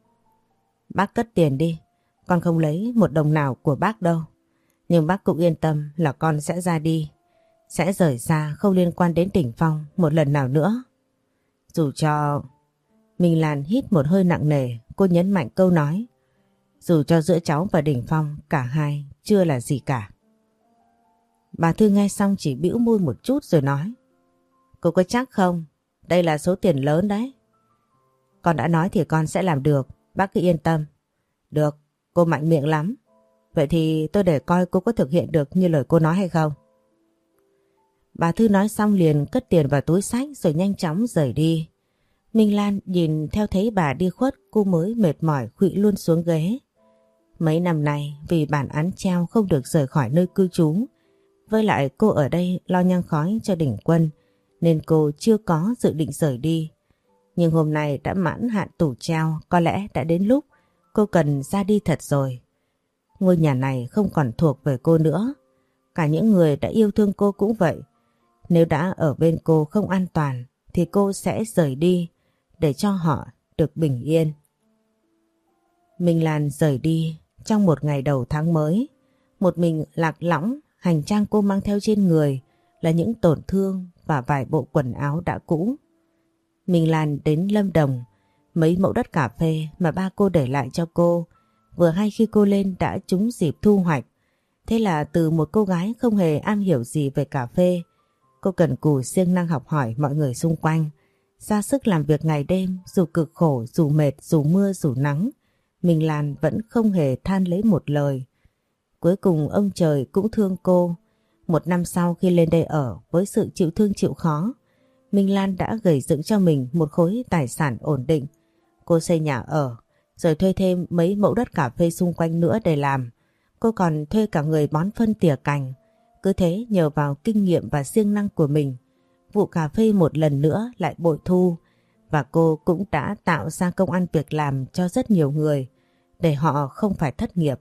Bác cất tiền đi, con không lấy một đồng nào của bác đâu. Nhưng bác cũng yên tâm là con sẽ ra đi, sẽ rời xa không liên quan đến Đình Phong một lần nào nữa. Dù cho... Minh Lan hít một hơi nặng nề, cô nhấn mạnh câu nói. Dù cho giữa cháu và Đình Phong cả hai chưa là gì cả. Bà Thư nghe xong chỉ bĩu môi một chút rồi nói. Cô có chắc không? Đây là số tiền lớn đấy. Con đã nói thì con sẽ làm được, bác cứ yên tâm. Được, cô mạnh miệng lắm. Vậy thì tôi để coi cô có thực hiện được như lời cô nói hay không. Bà Thư nói xong liền cất tiền vào túi xách rồi nhanh chóng rời đi. Minh Lan nhìn theo thấy bà đi khuất, cô mới mệt mỏi khuỵu luôn xuống ghế. Mấy năm nay vì bản án treo không được rời khỏi nơi cư trú, với lại cô ở đây lo nhang khói cho Đình Quân, nên cô chưa có dự định rời đi. Nhưng hôm nay đã mãn hạn tù treo, có lẽ đã đến lúc cô cần ra đi thật rồi. Ngôi nhà này không còn thuộc về cô nữa. Cả những người đã yêu thương cô cũng vậy. Nếu đã ở bên cô không an toàn thì cô sẽ rời đi để cho họ được bình yên. Minh Lan rời đi trong một ngày đầu tháng mới. Một mình lạc lõng, hành trang cô mang theo trên người là những tổn thương và vài bộ quần áo đã cũ. Minh Lan đến Lâm Đồng, mấy mẫu đất cà phê mà ba cô để lại cho cô vừa hay khi cô lên đã trúng dịp thu hoạch. Thế là từ một cô gái không hề am hiểu gì về cà phê, cô cần cù siêng năng học hỏi mọi người xung quanh, ra sức làm việc ngày đêm, dù cực khổ, dù mệt, dù mưa, dù nắng. Minh Lan vẫn không hề than lấy một lời. Cuối cùng ông trời cũng thương cô. Một năm sau khi lên đây ở với sự chịu thương chịu khó, Minh Lan đã gầy dựng cho mình một khối tài sản ổn định. Cô xây nhà ở, rồi thuê thêm mấy mẫu đất cà phê xung quanh nữa để làm. Cô còn thuê cả người bón phân tỉa cành. Cứ thế nhờ vào kinh nghiệm và siêng năng của mình, vụ cà phê một lần nữa lại bội thu, và cô cũng đã tạo ra công ăn việc làm cho rất nhiều người để họ không phải thất nghiệp.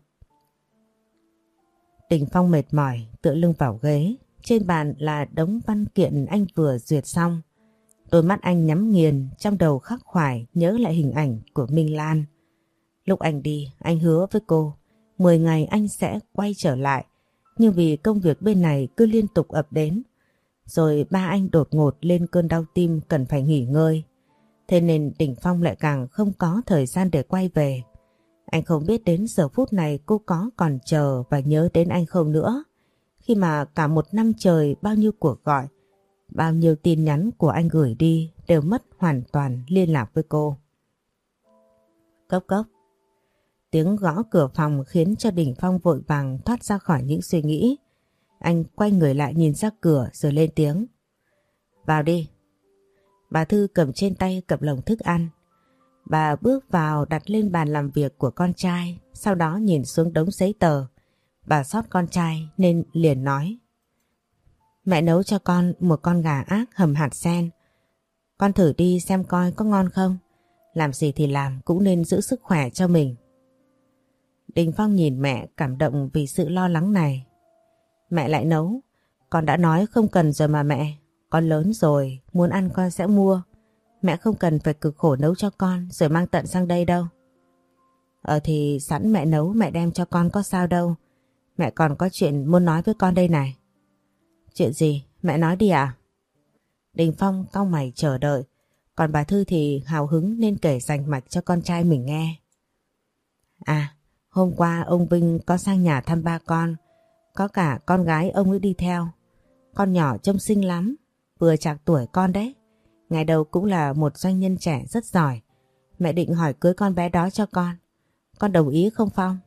Đình Phong mệt mỏi tựa lưng vào ghế, trên bàn là đống văn kiện anh vừa duyệt xong. Đôi mắt anh nhắm nghiền, trong đầu khắc khoải nhớ lại hình ảnh của Minh Lan. Lúc anh đi, anh hứa với cô mười ngày anh sẽ quay trở lại, nhưng vì công việc bên này cứ liên tục ập đến, rồi ba anh đột ngột lên cơn đau tim cần phải nghỉ ngơi. Thế nên Đình Phong lại càng không có thời gian để quay về. Anh không biết đến giờ phút này cô có còn chờ và nhớ đến anh không nữa, khi mà cả một năm trời bao nhiêu cuộc gọi, bao nhiêu tin nhắn của anh gửi đi đều mất hoàn toàn liên lạc với cô. Cốc cốc. Tiếng gõ cửa phòng khiến cho Đình Phong vội vàng thoát ra khỏi những suy nghĩ. Anh quay người lại nhìn ra cửa rồi lên tiếng. Vào đi. Bà Thư cầm trên tay cặp lồng thức ăn. Bà bước vào đặt lên bàn làm việc của con trai, sau đó nhìn xuống đống giấy tờ. Bà xót con trai nên liền nói. Mẹ nấu cho con một con gà ác hầm hạt sen. Con thử đi xem coi có ngon không. Làm gì thì làm cũng nên giữ sức khỏe cho mình. Đình Phong nhìn mẹ cảm động vì sự lo lắng này. Mẹ lại nấu. Con đã nói không cần rồi mà mẹ. Con lớn rồi, muốn ăn con sẽ mua. Mẹ không cần phải cực khổ nấu cho con rồi mang tận sang đây đâu. Ờ thì sẵn mẹ nấu mẹ đem cho con có sao đâu. Mẹ còn có chuyện muốn nói với con đây này. Chuyện gì? Mẹ nói đi ạ. Đình Phong cau mày chờ đợi, còn bà Thư thì hào hứng nên kể rành mạch cho con trai mình nghe. À, hôm qua ông Vinh có sang nhà thăm ba con, có cả con gái ông ấy đi theo. Con nhỏ trông xinh lắm, vừa trạc tuổi con đấy. Ngày đầu cũng là một doanh nhân trẻ rất giỏi. Mẹ định hỏi cưới con bé đó cho con. Con đồng ý không Phong?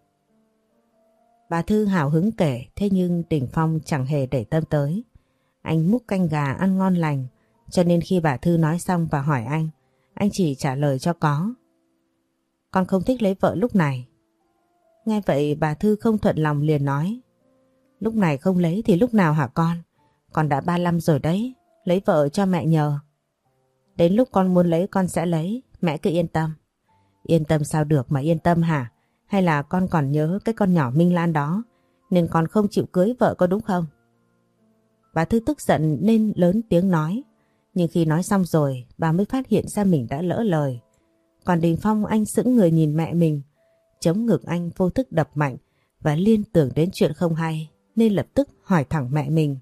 Bà Thư hào hứng kể, thế nhưng Đình Phong chẳng hề để tâm tới. Anh múc canh gà ăn ngon lành, cho nên khi bà Thư nói xong và hỏi anh, anh chỉ trả lời cho có. Con không thích lấy vợ lúc này. Nghe vậy bà Thư không thuận lòng liền nói, lúc này không lấy thì lúc nào hả con? Con đã ba mươi lăm rồi đấy, lấy vợ cho mẹ nhờ. Đến lúc con muốn lấy con sẽ lấy, mẹ cứ yên tâm. Yên tâm sao được mà yên tâm hả? Hay là con còn nhớ cái con nhỏ Minh Lan đó nên con không chịu cưới vợ có đúng không? Bà Thư tức giận nên lớn tiếng nói, nhưng khi nói xong rồi bà mới phát hiện ra mình đã lỡ lời. Còn Đình Phong anh sững người nhìn mẹ mình, chống ngực anh vô thức đập mạnh và liên tưởng đến chuyện không hay nên lập tức hỏi thẳng mẹ mình.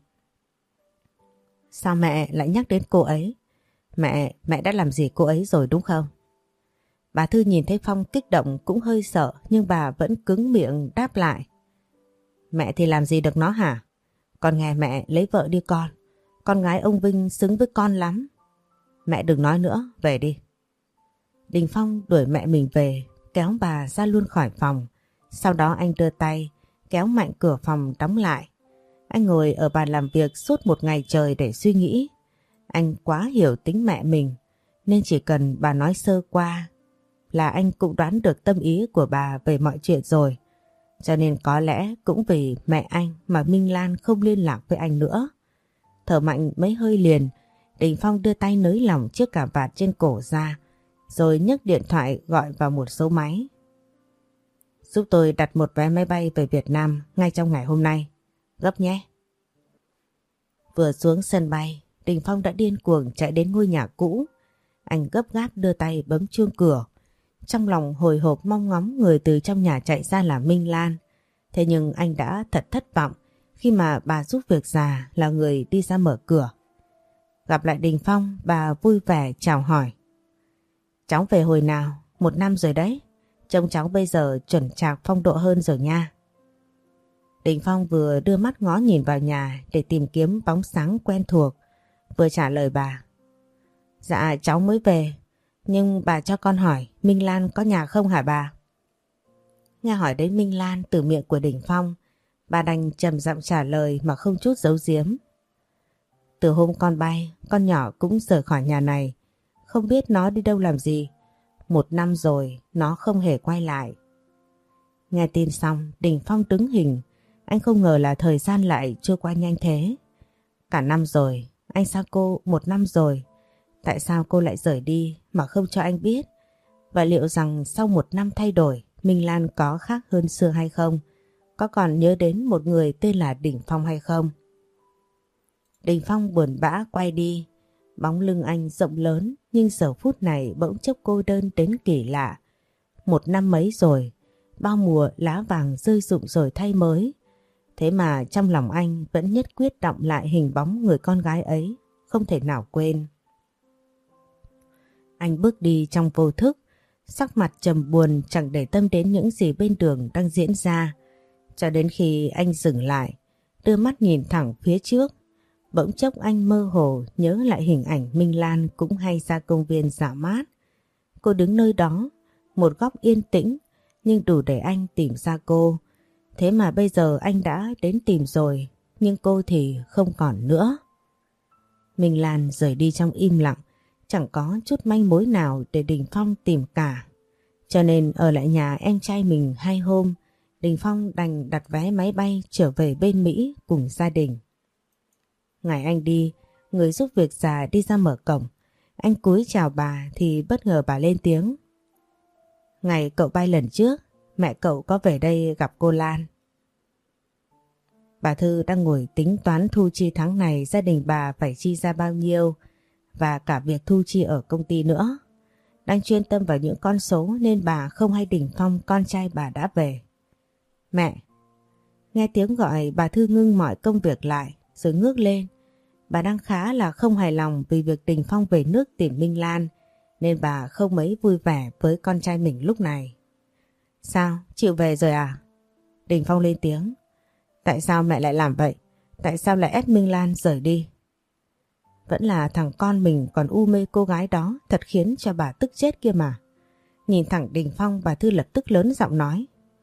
Sao mẹ lại nhắc đến cô ấy? Mẹ, mẹ đã làm gì cô ấy rồi đúng không? Bà Thư nhìn thấy Phong kích động cũng hơi sợ nhưng bà vẫn cứng miệng đáp lại. Mẹ thì làm gì được nó hả? Con nghe mẹ lấy vợ đi con. Con gái ông Vinh xứng với con lắm. Mẹ đừng nói nữa, về đi. Đình Phong đuổi mẹ mình về, kéo bà ra luôn khỏi phòng. Sau đó anh đưa tay, kéo mạnh cửa phòng đóng lại. Anh ngồi ở bàn làm việc suốt một ngày trời để suy nghĩ. Anh quá hiểu tính mẹ mình, nên chỉ cần bà nói sơ qua là anh cũng đoán được tâm ý của bà về mọi chuyện rồi. Cho nên có lẽ cũng vì mẹ anh mà Minh Lan không liên lạc với anh nữa. Thở mạnh mấy hơi liền, Đình Phong đưa tay nới lỏng chiếc cà vạt trên cổ ra, rồi nhấc điện thoại gọi vào một số máy. Giúp tôi đặt một vé máy bay về Việt Nam ngay trong ngày hôm nay. Gấp nhé. Vừa xuống sân bay, Đình Phong đã điên cuồng chạy đến ngôi nhà cũ. Anh gấp gáp đưa tay bấm chuông cửa. Trong lòng hồi hộp mong ngóng người từ trong nhà chạy ra là Minh Lan. Thế nhưng anh đã thật thất vọng khi mà bà giúp việc già là người đi ra mở cửa. Gặp lại Đình Phong, bà vui vẻ chào hỏi. Cháu về hồi nào? Một năm rồi đấy. Trông cháu bây giờ chuẩn chạc phong độ hơn rồi nha. Đình Phong vừa đưa mắt ngó nhìn vào nhà để tìm kiếm bóng sáng quen thuộc, vừa trả lời bà. Dạ cháu mới về, nhưng bà cho con hỏi Minh Lan có nhà không hả bà? Nghe hỏi đến Minh Lan từ miệng của Đình Phong, bà đành trầm giọng trả lời mà không chút giấu giếm. Từ hôm con bay, con nhỏ cũng rời khỏi nhà này, không biết nó đi đâu làm gì. Một năm rồi nó không hề quay lại. Nghe tin xong, Đình Phong đứng hình. Anh không ngờ là thời gian lại trôi qua nhanh thế. Cả năm rồi, anh xa cô một năm rồi. Tại sao cô lại rời đi mà không cho anh biết? Và liệu rằng sau một năm thay đổi, Minh Lan có khác hơn xưa hay không? Có còn nhớ đến một người tên là Đình Phong hay không? Đình Phong buồn bã quay đi. Bóng lưng anh rộng lớn nhưng giờ phút này bỗng chốc cô đơn đến kỳ lạ. Một năm mấy rồi, bao mùa lá vàng rơi rụng rồi thay mới. Thế mà trong lòng anh vẫn nhất quyết đọng lại hình bóng người con gái ấy, không thể nào quên. Anh bước đi trong vô thức, sắc mặt trầm buồn chẳng để tâm đến những gì bên đường đang diễn ra. Cho đến khi anh dừng lại, đưa mắt nhìn thẳng phía trước, bỗng chốc anh mơ hồ nhớ lại hình ảnh Minh Lan cũng hay ra công viên dạo mát. Cô đứng nơi đó, một góc yên tĩnh, nhưng đủ để anh tìm ra cô. Thế mà bây giờ anh đã đến tìm rồi, nhưng cô thì không còn nữa. Minh Lan rời đi trong im lặng, chẳng có chút manh mối nào để Đình Phong tìm cả. Cho nên ở lại nhà em trai mình hai hôm, Đình Phong đành đặt vé máy bay trở về bên Mỹ cùng gia đình. Ngày anh đi, người giúp việc già đi ra mở cổng. Anh cúi chào bà thì bất ngờ bà lên tiếng. Ngày cậu bay lần trước, mẹ cậu có về đây gặp cô Lan. Bà Thư đang ngồi tính toán thu chi tháng này gia đình bà phải chi ra bao nhiêu và cả việc thu chi ở công ty nữa. Đang chuyên tâm vào những con số nên bà không hay Đình Phong con trai bà đã về. Mẹ! Nghe tiếng gọi bà Thư ngưng mọi công việc lại rồi ngước lên. Bà đang khá là không hài lòng vì việc Đình Phong về nước tìm Minh Lan, nên bà không mấy vui vẻ với con trai mình lúc này. Sao, chịu về rồi à? Đình Phong lên tiếng. Tại sao mẹ lại làm vậy? Tại sao lại ép Minh Lan rời đi? Vẫn là thằng con mình còn u mê cô gái đó, thật khiến cho bà tức chết kia mà. Nhìn thẳng Đình Phong, bà Thư lập tức lớn giọng nói.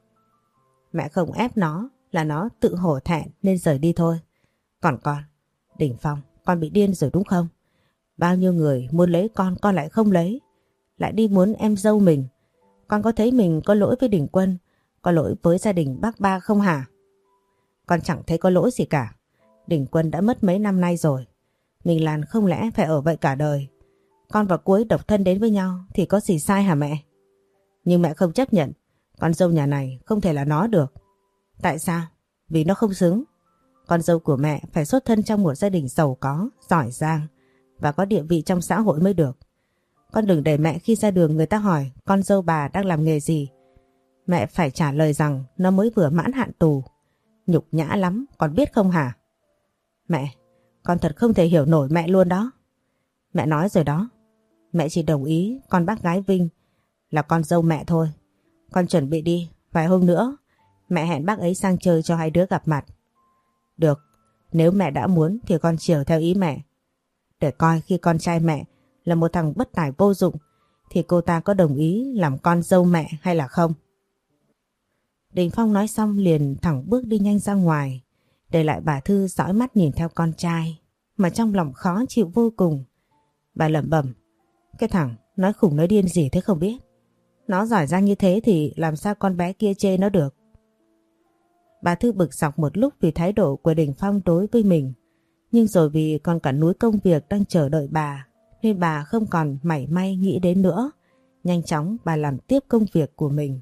Mẹ không ép nó, là nó tự hổ thẹn nên rời đi thôi. Còn con, Đình Phong, con bị điên rồi đúng không? Bao nhiêu người muốn lấy con, con lại không lấy. Lại đi muốn em dâu mình. Con có thấy mình có lỗi với Đình Quân, có lỗi với gia đình bác ba không hả? Con chẳng thấy có lỗi gì cả. Đình Quân đã mất mấy năm nay rồi. Minh Lan không lẽ phải ở vậy cả đời? Con và cô ấy độc thân đến với nhau thì có gì sai hả mẹ? Nhưng mẹ không chấp nhận. Con dâu nhà này không thể là nó được. Tại sao? Vì nó không xứng. Con dâu của mẹ phải xuất thân trong một gia đình giàu có, giỏi giang và có địa vị trong xã hội mới được. Con đừng để mẹ khi ra đường người ta hỏi con dâu bà đang làm nghề gì. Mẹ phải trả lời rằng nó mới vừa mãn hạn tù. Nhục nhã lắm, con biết không hả? Mẹ, con thật không thể hiểu nổi mẹ luôn đó. Mẹ nói rồi đó. Mẹ chỉ đồng ý con bác gái Vinh là con dâu mẹ thôi. Con chuẩn bị đi, vài hôm nữa mẹ hẹn bác ấy sang chơi cho hai đứa gặp mặt. Được, nếu mẹ đã muốn thì con chiều theo ý mẹ. Để coi khi con trai mẹ là một thằng bất tài vô dụng thì cô ta có đồng ý làm con dâu mẹ hay là không? Đình Phong nói xong liền thẳng bước đi nhanh ra ngoài, để lại bà Thư dõi mắt nhìn theo con trai mà trong lòng khó chịu vô cùng. Bà lẩm bẩm, cái thằng nói khủng nói điên gì thế không biết. Nó giỏi giang như thế thì làm sao con bé kia chê nó được. Bà Thư bực dọc một lúc vì thái độ của Đình Phong đối với mình, nhưng rồi vì còn cả núi công việc đang chờ đợi bà nên bà không còn mảy may nghĩ đến nữa. Nhanh chóng bà làm tiếp công việc của mình.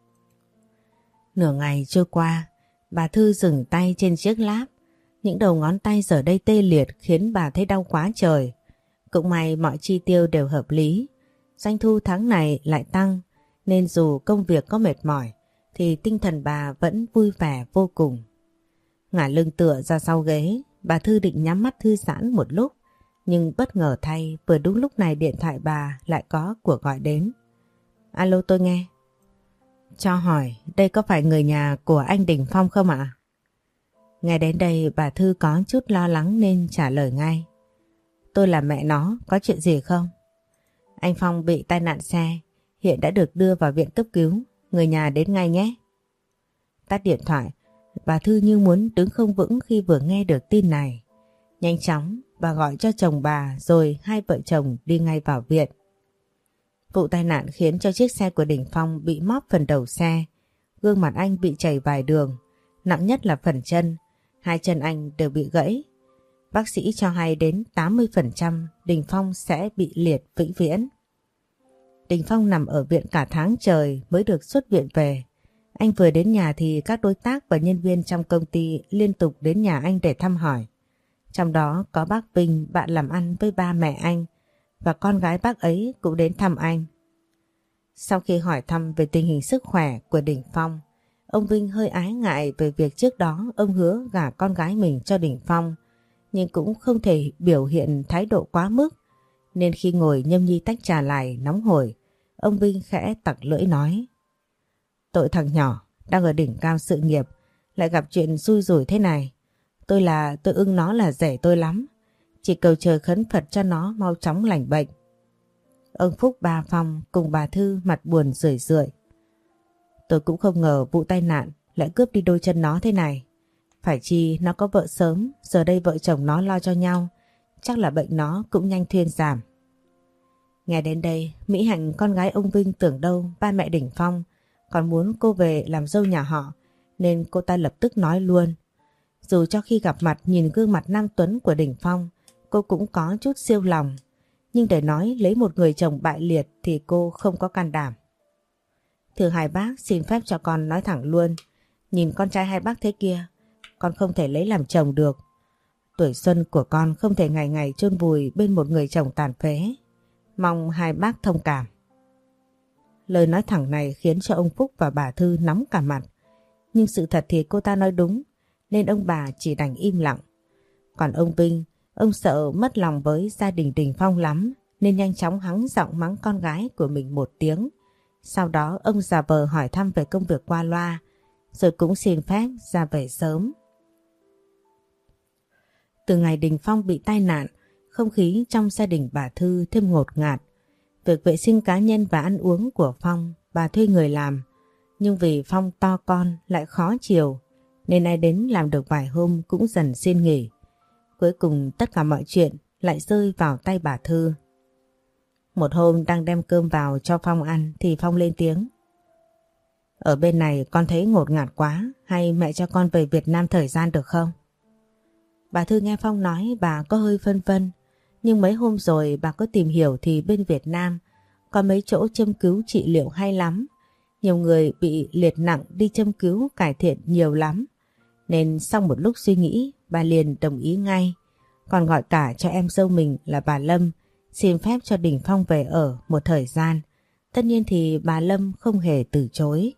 Nửa ngày trôi qua, bà Thư dừng tay trên chiếc láp. Những đầu ngón tay giờ đây tê liệt khiến bà thấy đau quá trời. Cũng may mọi chi tiêu đều hợp lý. Doanh thu tháng này lại tăng, nên dù công việc có mệt mỏi thì tinh thần bà vẫn vui vẻ vô cùng. Ngả lưng tựa ra sau ghế, bà Thư định nhắm mắt thư giãn một lúc. Nhưng bất ngờ thay, vừa đúng lúc này điện thoại bà lại có cuộc gọi đến. Alo, tôi nghe. Cho hỏi, đây có phải người nhà của anh Đình Phong không ạ? Nghe đến đây bà Thư có chút lo lắng nên trả lời ngay. Tôi là mẹ nó, có chuyện gì không? Anh Phong bị tai nạn xe, hiện đã được đưa vào viện cấp cứu, người nhà đến ngay nhé. Tắt điện thoại, bà Thư như muốn đứng không vững khi vừa nghe được tin này. Nhanh chóng, bà gọi cho chồng bà rồi hai vợ chồng đi ngay vào viện. Vụ tai nạn khiến cho chiếc xe của Đình Phong bị móp phần đầu xe, gương mặt anh bị chảy vài đường, nặng nhất là phần chân, hai chân anh đều bị gãy. Bác sĩ cho hay đến tám mươi phần trăm Đình Phong sẽ bị liệt vĩnh viễn. Đình Phong nằm ở viện cả tháng trời mới được xuất viện về. Anh vừa đến nhà thì các đối tác và nhân viên trong công ty liên tục đến nhà anh để thăm hỏi. Trong đó có bác Vinh, bạn làm ăn với ba mẹ anh, và con gái bác ấy cũng đến thăm anh. Sau khi hỏi thăm về tình hình sức khỏe của Đình Phong, ông Vinh hơi ái ngại về việc trước đó ông hứa gả con gái mình cho Đình Phong, nhưng cũng không thể biểu hiện thái độ quá mức, nên khi ngồi nhâm nhi tách trà lại nóng hổi, ông Vinh khẽ tặc lưỡi nói: Tội thằng nhỏ đang ở đỉnh cao sự nghiệp lại gặp chuyện xui rủi thế này. Tôi là tôi ưng nó là rể tôi lắm, chỉ cầu trời khấn Phật cho nó mau chóng lành bệnh. Ông Phúc, bà Phong cùng bà Thư mặt buồn rười rượi. Tôi cũng không ngờ vụ tai nạn lại cướp đi đôi chân nó thế này. Phải chi nó có vợ sớm, giờ đây vợ chồng nó lo cho nhau, chắc là bệnh nó cũng nhanh thuyên giảm. Nghe đến đây, Mỹ Hạnh con gái ông Vinh tưởng đâu ba mẹ Đình Phong còn muốn cô về làm dâu nhà họ, nên cô ta lập tức nói luôn. Dù cho khi gặp mặt nhìn gương mặt nam tuấn của Đình Phong, cô cũng có chút siêu lòng, nhưng để nói lấy một người chồng bại liệt thì cô không có can đảm. Thưa hai bác, xin phép cho con nói thẳng luôn, nhìn con trai hai bác thế kia, con không thể lấy làm chồng được. Tuổi xuân của con không thể ngày ngày chôn vùi bên một người chồng tàn phế. Mong hai bác thông cảm. Lời nói thẳng này khiến cho ông Phúc và bà Thư nóng cả mặt. Nhưng sự thật thì cô ta nói đúng, nên ông bà chỉ đành im lặng. Còn ông Vinh, Ông sợ mất lòng với gia đình Đình Phong lắm nên nhanh chóng hắng giọng mắng con gái của mình một tiếng. Sau đó ông giả vờ hỏi thăm về công việc qua loa, rồi cũng xin phép ra về sớm. Từ ngày Đình Phong bị tai nạn, không khí trong gia đình bà Thư thêm ngột ngạt. Việc vệ sinh cá nhân và ăn uống của Phong bà thuê người làm, nhưng vì Phong to con lại khó chiều nên ai đến làm được vài hôm cũng dần xin nghỉ. Cuối cùng tất cả mọi chuyện lại rơi vào tay bà Thư. Một hôm đang đem cơm vào cho Phong ăn thì Phong lên tiếng: "Ở bên này con thấy ngột ngạt quá, hay mẹ cho con về Việt Nam thời gian được không?" Bà Thư nghe Phong nói bà có hơi phân vân, nhưng mấy hôm rồi bà có tìm hiểu thì bên Việt Nam có mấy chỗ châm cứu trị liệu hay lắm. Nhiều người bị liệt nặng đi châm cứu cải thiện nhiều lắm. Nên sau một lúc suy nghĩ bà liền đồng ý ngay. Còn gọi cả cho em dâu mình là bà Lâm xin phép cho Đình Phong về ở một thời gian. Tất nhiên thì bà Lâm không hề từ chối.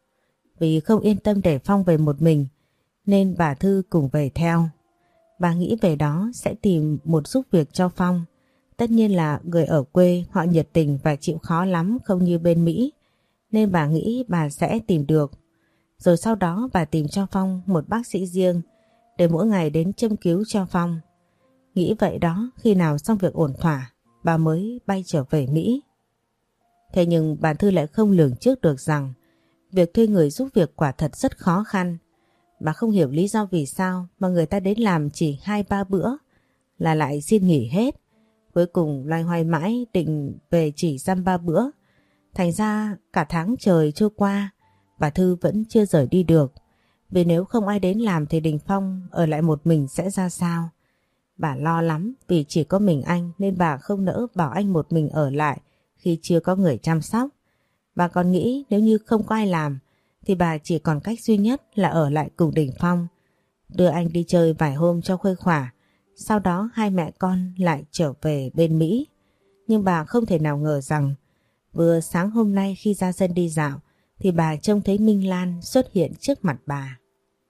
Vì không yên tâm để Phong về một mình nên bà Thư cùng về theo. Bà nghĩ về đó sẽ tìm một giúp việc cho Phong. Tất nhiên là người ở quê họ nhiệt tình và chịu khó lắm, không như bên Mỹ. Nên bà nghĩ bà sẽ tìm được. Rồi sau đó bà tìm cho Phong một bác sĩ riêng để mỗi ngày đến châm cứu cho Phong. Nghĩ vậy đó, khi nào xong việc ổn thỏa bà mới bay trở về Mỹ. Thế nhưng bà Thư lại không lường trước được rằng việc thuê người giúp việc quả thật rất khó khăn. Bà không hiểu lý do vì sao mà người ta đến làm chỉ hai ba bữa là lại xin nghỉ hết. Cuối cùng loay hoay mãi định về chỉ dăm ba bữa. Thành ra cả tháng trời trôi qua bà Thư vẫn chưa rời đi được. Vì nếu không ai đến làm thì Đình Phong ở lại một mình sẽ ra sao? Bà lo lắm vì chỉ có mình anh nên bà không nỡ bảo anh một mình ở lại khi chưa có người chăm sóc. Bà còn nghĩ nếu như không có ai làm thì bà chỉ còn cách duy nhất là ở lại cùng Đình Phong, đưa anh đi chơi vài hôm cho khuây khỏa. Sau đó hai mẹ con lại trở về bên Mỹ. Nhưng bà không thể nào ngờ rằng vừa sáng hôm nay khi ra sân đi dạo thì bà trông thấy Minh Lan xuất hiện trước mặt bà.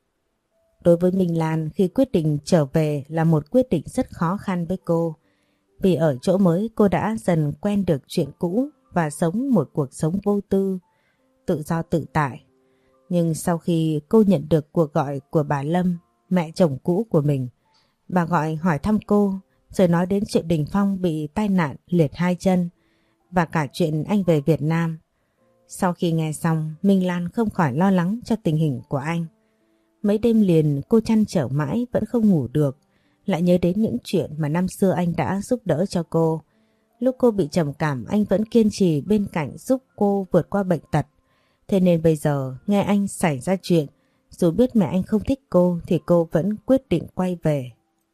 Đối với Minh Lan, khi quyết định trở về là một quyết định rất khó khăn với cô. Vì ở chỗ mới cô đã dần quen được chuyện cũ và sống một cuộc sống vô tư, tự do tự tại. Nhưng sau khi cô nhận được cuộc gọi của bà Lâm, mẹ chồng cũ của mình, bà gọi hỏi thăm cô rồi nói đến chuyện Đình Phong bị tai nạn liệt hai chân và cả chuyện anh về Việt Nam. Sau khi nghe xong, Minh Lan không khỏi lo lắng cho tình hình của anh. Mấy đêm liền cô trăn trở mãi vẫn không ngủ được, lại nhớ đến những chuyện mà năm xưa anh đã giúp đỡ cho cô. Lúc cô bị trầm cảm anh vẫn kiên trì bên cạnh giúp cô vượt qua bệnh tật. Thế nên bây giờ nghe anh xảy ra chuyện, dù biết mẹ anh không thích cô thì cô vẫn quyết định quay về.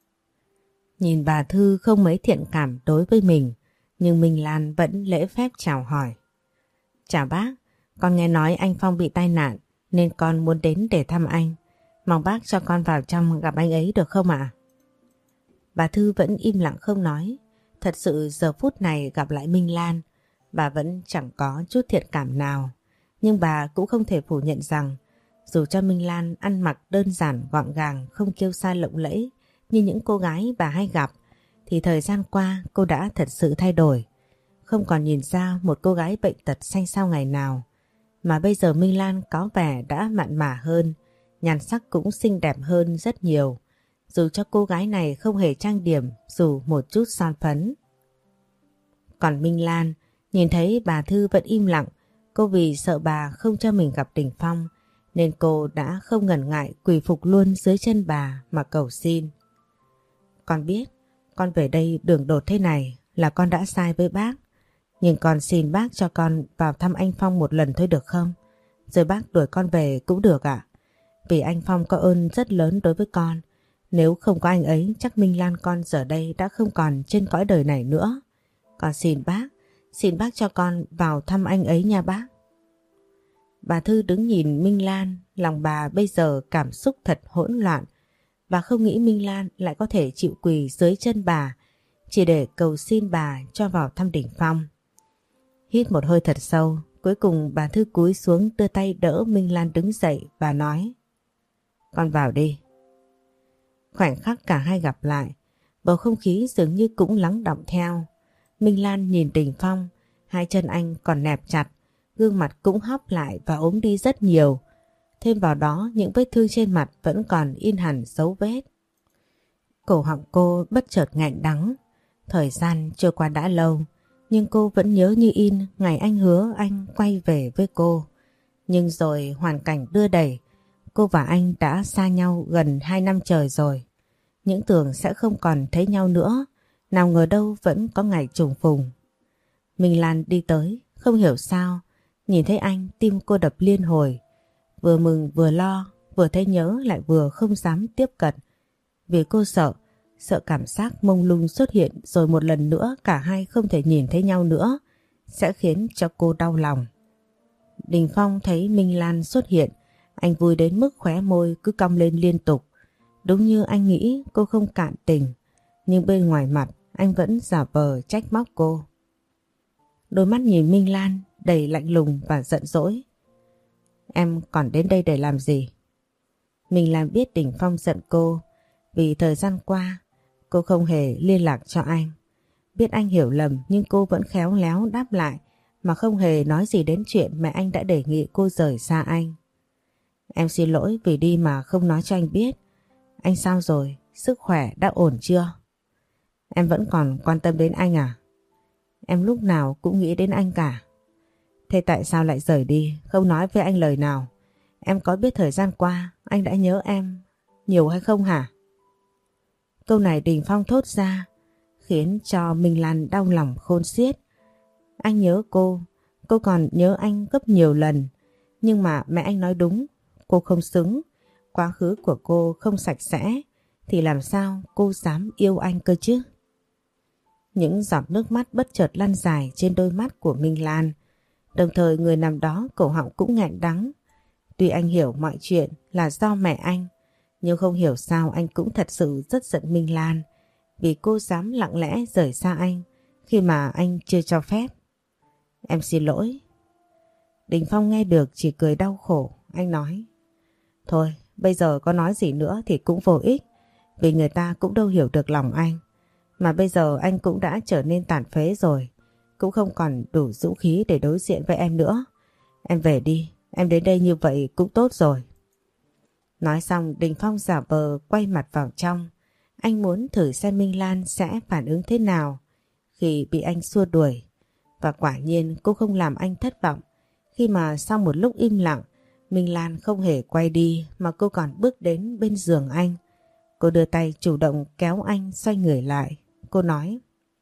Nhìn bà Thư không mấy thiện cảm đối với mình, nhưng Minh Lan vẫn lễ phép chào hỏi. "Chào bác, con nghe nói anh Phong bị tai nạn nên con muốn đến để thăm anh. Mong bác cho con vào trong gặp anh ấy được không ạ?" Bà Thư vẫn im lặng không nói. Thật sự giờ phút này gặp lại Minh Lan, bà vẫn chẳng có chút thiện cảm nào. Nhưng bà cũng không thể phủ nhận rằng dù cho Minh Lan ăn mặc đơn giản gọn gàng, không kiêu sa lộng lẫy như những cô gái bà hay gặp, thì thời gian qua cô đã thật sự thay đổi. Không còn nhìn ra một cô gái bệnh tật xanh xao ngày nào, mà bây giờ Minh Lan có vẻ đã mặn mà hơn, nhan sắc cũng xinh đẹp hơn rất nhiều, dù cho cô gái này không hề trang điểm dù một chút son phấn. Còn Minh Lan nhìn thấy bà Thư vẫn im lặng, cô vì sợ bà không cho mình gặp Đình Phong nên cô đã không ngần ngại quỳ phục luôn dưới chân bà mà cầu xin. "Con biết con về đây đường đột thế này là con đã sai với bác, nhưng con xin bác cho con vào thăm anh Phong một lần thôi được không? Rồi bác đuổi con về cũng được ạ. Vì anh Phong có ơn rất lớn đối với con. Nếu không có anh ấy chắc Minh Lan con giờ đây đã không còn trên cõi đời này nữa. Con xin bác, xin bác cho con vào thăm anh ấy nha bác." Bà Thư đứng nhìn Minh Lan, lòng bà bây giờ cảm xúc thật hỗn loạn. Bà không nghĩ Minh Lan lại có thể chịu quỳ dưới chân bà chỉ để cầu xin bà cho vào thăm Đình Phong. Hít một hơi thật sâu, cuối cùng bà Thư cúi xuống đưa tay đỡ Minh Lan đứng dậy và nói: "Con vào đi." Khoảnh khắc cả hai gặp lại, Bầu không khí dường như cũng lắng đọng theo. Minh Lan nhìn Đình Phong, hai chân anh còn nẹp chặt, gương mặt cũng hóc lại và ốm đi rất nhiều. Thêm vào đó những vết thương trên mặt vẫn còn in hẳn dấu vết. Cổ họng cô bất chợt nghẹn đắng. Thời gian trôi qua đã lâu, nhưng cô vẫn nhớ như in ngày anh hứa anh quay về với cô. Nhưng rồi hoàn cảnh đưa đẩy, cô và anh đã xa nhau gần hai năm trời rồi. Những tưởng sẽ không còn thấy nhau nữa, nào ngờ đâu vẫn có ngày trùng phùng. Minh Lan đi tới, không hiểu sao, nhìn thấy anh tim cô đập liên hồi. Vừa mừng vừa lo, vừa thấy nhớ lại vừa không dám tiếp cận. Vì cô sợ, sợ cảm giác mông lung xuất hiện rồi một lần nữa cả hai không thể nhìn thấy nhau nữa, sẽ khiến cho cô đau lòng. Đình Phong thấy Minh Lan xuất hiện, anh vui đến mức khóe môi cứ cong lên liên tục. Đúng như anh nghĩ cô không cạn tình, nhưng bên ngoài mặt anh vẫn giả vờ trách móc cô. Đôi mắt nhìn Minh Lan đầy lạnh lùng và giận dỗi. Em còn đến đây để làm gì? Minh Lan biết Đình Phong giận cô vì thời gian qua cô không hề liên lạc cho anh. Biết anh hiểu lầm nhưng cô vẫn khéo léo đáp lại mà không hề nói gì đến chuyện mẹ anh đã đề nghị cô rời xa anh. Em xin lỗi vì đi mà không nói cho anh biết. Anh sao rồi? Sức khỏe đã ổn chưa? Em vẫn còn quan tâm đến anh à? Em lúc nào cũng nghĩ đến anh cả. Thế tại sao lại rời đi, không nói với anh lời nào? Em có biết thời gian qua anh đã nhớ em nhiều hay không hả? Câu này Đình Phong thốt ra khiến cho Minh Lan đau lòng khôn xiết. Anh nhớ cô, cô còn nhớ anh gấp nhiều lần. Nhưng mà mẹ anh nói đúng, cô không xứng. Quá khứ của cô không sạch sẽ thì làm sao cô dám yêu anh cơ chứ? Những giọt nước mắt bất chợt lăn dài trên đôi mắt của Minh Lan. Đồng thời người nằm đó cổ họng cũng nghẹn đắng. Tuy anh hiểu mọi chuyện là do mẹ anh, nhưng không hiểu sao anh cũng thật sự rất giận Minh Lan vì cô dám lặng lẽ rời xa anh khi mà anh chưa cho phép. Em xin lỗi. Đình Phong nghe được chỉ cười đau khổ. Anh nói, thôi bây giờ có nói gì nữa thì cũng vô ích, vì người ta cũng đâu hiểu được lòng anh. Mà bây giờ anh cũng đã trở nên tàn phế rồi, cũng không còn đủ dũng khí để đối diện với em nữa. Em về đi, em đến đây như vậy cũng tốt rồi. Nói xong Đình Phong giả vờ quay mặt vào trong. Anh muốn thử xem Minh Lan sẽ phản ứng thế nào khi bị anh xua đuổi. Và quả nhiên cô không làm anh thất vọng, khi mà sau một lúc im lặng, Minh Lan không hề quay đi mà cô còn bước đến bên giường anh. Cô đưa tay chủ động kéo anh xoay người lại. Cô nói,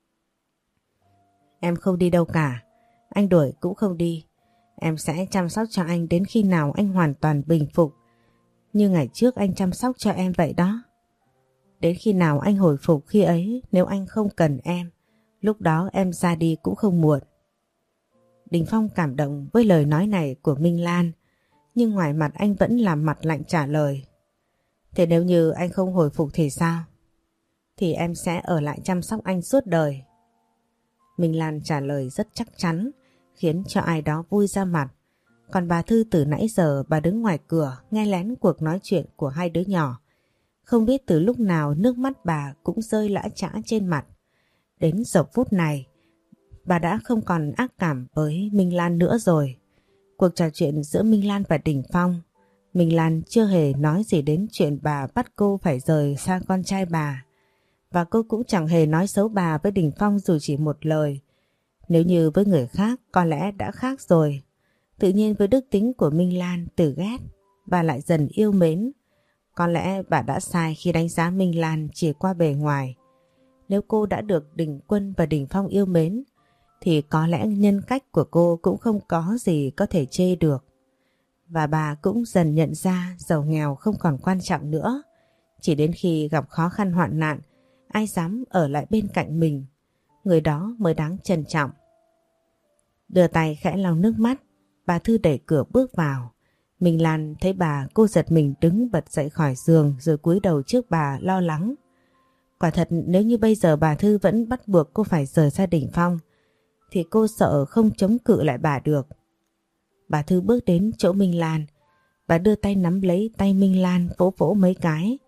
em không đi đâu cả, anh đuổi cũng không đi. Em sẽ chăm sóc cho anh đến khi nào anh hoàn toàn bình phục, như ngày trước anh chăm sóc cho em vậy đó. Đến khi nào anh hồi phục khi ấy, nếu anh không cần em, lúc đó em ra đi cũng không muộn. Đình Phong cảm động với lời nói này của Minh Lan, nhưng ngoài mặt anh vẫn làm mặt lạnh trả lời. Thế nếu như anh không hồi phục thì sao? Thì em sẽ ở lại chăm sóc anh suốt đời. Minh Lan trả lời rất chắc chắn, khiến cho ai đó vui ra mặt. Còn bà Thư từ nãy giờ bà đứng ngoài cửa nghe lén cuộc nói chuyện của hai đứa nhỏ. Không biết từ lúc nào nước mắt bà cũng rơi lã chã trên mặt. Đến giờ phút này, bà đã không còn ác cảm với Minh Lan nữa rồi. Cuộc trò chuyện giữa Minh Lan và Đình Phong, Minh Lan chưa hề nói gì đến chuyện bà bắt cô phải rời xa con trai bà. Và cô cũng chẳng hề nói xấu bà với Đình Phong dù chỉ một lời. Nếu như với người khác có lẽ đã khác rồi. Tự nhiên với đức tính của Minh Lan từ ghét, bà lại dần yêu mến. Có lẽ bà đã sai khi đánh giá Minh Lan chỉ qua bề ngoài. Nếu cô đã được Đình Quân và Đình Phong yêu mến, thì có lẽ nhân cách của cô cũng không có gì có thể chê được. Và bà cũng dần nhận ra giàu nghèo không còn quan trọng nữa. Chỉ đến khi gặp khó khăn hoạn nạn, ai dám ở lại bên cạnh mình, người đó mới đáng trân trọng. Đưa tay khẽ lau nước mắt, bà Thư đẩy cửa bước vào. Minh Lan thấy bà, cô giật mình đứng bật dậy khỏi giường rồi cúi đầu trước bà lo lắng. Quả thật nếu như bây giờ bà Thư vẫn bắt buộc cô phải rời xa Đình Phong, thì cô sợ không chống cự lại bà được. Bà Thư bước đến chỗ Minh Lan, bà đưa tay nắm lấy tay Minh Lan vỗ vỗ mấy cái,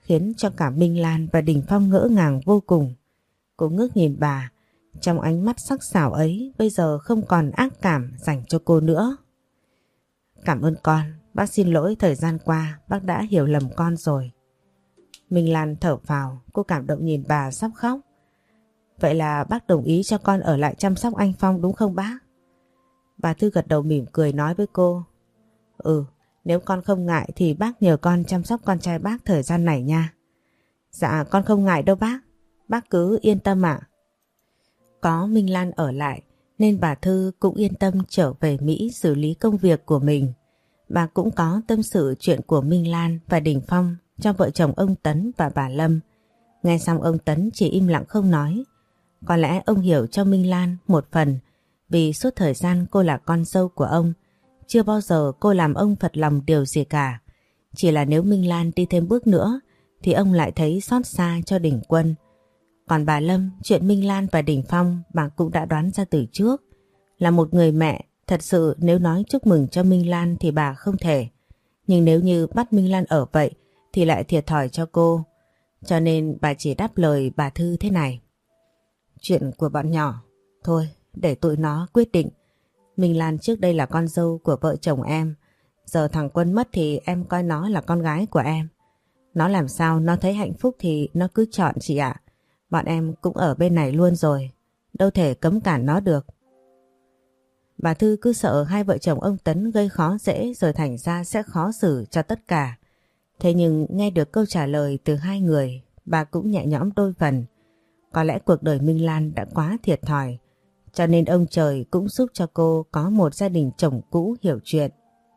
khiến cho cả Minh Lan và Đình Phong ngỡ ngàng vô cùng. Cô ngước nhìn bà, trong ánh mắt sắc sảo ấy bây giờ không còn ác cảm dành cho cô nữa. Cảm ơn con, bác xin lỗi thời gian qua bác đã hiểu lầm con rồi. Minh Lan thở phào, cô cảm động nhìn bà sắp khóc. Vậy là bác đồng ý cho con ở lại chăm sóc anh Phong đúng không bác? Bà Thư gật đầu mỉm cười nói với cô. Ừ, nếu con không ngại thì bác nhờ con chăm sóc con trai bác thời gian này nha. Dạ con không ngại đâu bác, bác cứ yên tâm ạ. Có Minh Lan ở lại nên bà Thư cũng yên tâm trở về Mỹ xử lý công việc của mình. Bà cũng có tâm sự chuyện của Minh Lan và Đình Phong cho vợ chồng ông Tấn và bà Lâm. Nghe xong ông Tấn chỉ im lặng không nói. Có lẽ ông hiểu cho Minh Lan một phần vì suốt thời gian cô là con dâu của ông, chưa bao giờ cô làm ông phật lòng điều gì cả. Chỉ là nếu Minh Lan đi thêm bước nữa thì ông lại thấy xót xa cho Đình Quân. Còn bà Lâm, chuyện Minh Lan và Đình Phong bà cũng đã đoán ra từ trước. Là một người mẹ, thật sự nếu nói chúc mừng cho Minh Lan thì bà không thể. Nhưng nếu như bắt Minh Lan ở vậy thì lại thiệt thòi cho cô. Cho nên bà chỉ đáp lời bà Thư thế này. Chuyện của bọn nhỏ, thôi để tụi nó quyết định. Minh Lan trước đây là con dâu của vợ chồng em. Giờ thằng Quân mất thì em coi nó là con gái của em. Nó làm sao nó thấy hạnh phúc thì nó cứ chọn chị ạ. Bọn em cũng ở bên này luôn rồi, đâu thể cấm cản nó được. Bà Thư cứ sợ hai vợ chồng ông Tấn gây khó dễ rồi thành ra sẽ khó xử cho tất cả. Thế nhưng nghe được câu trả lời từ hai người, bà cũng nhẹ nhõm đôi phần. Có lẽ cuộc đời Minh Lan đã quá thiệt thòi, cho nên ông trời cũng giúp cho cô có một gia đình chồng cũ hiểu chuyện.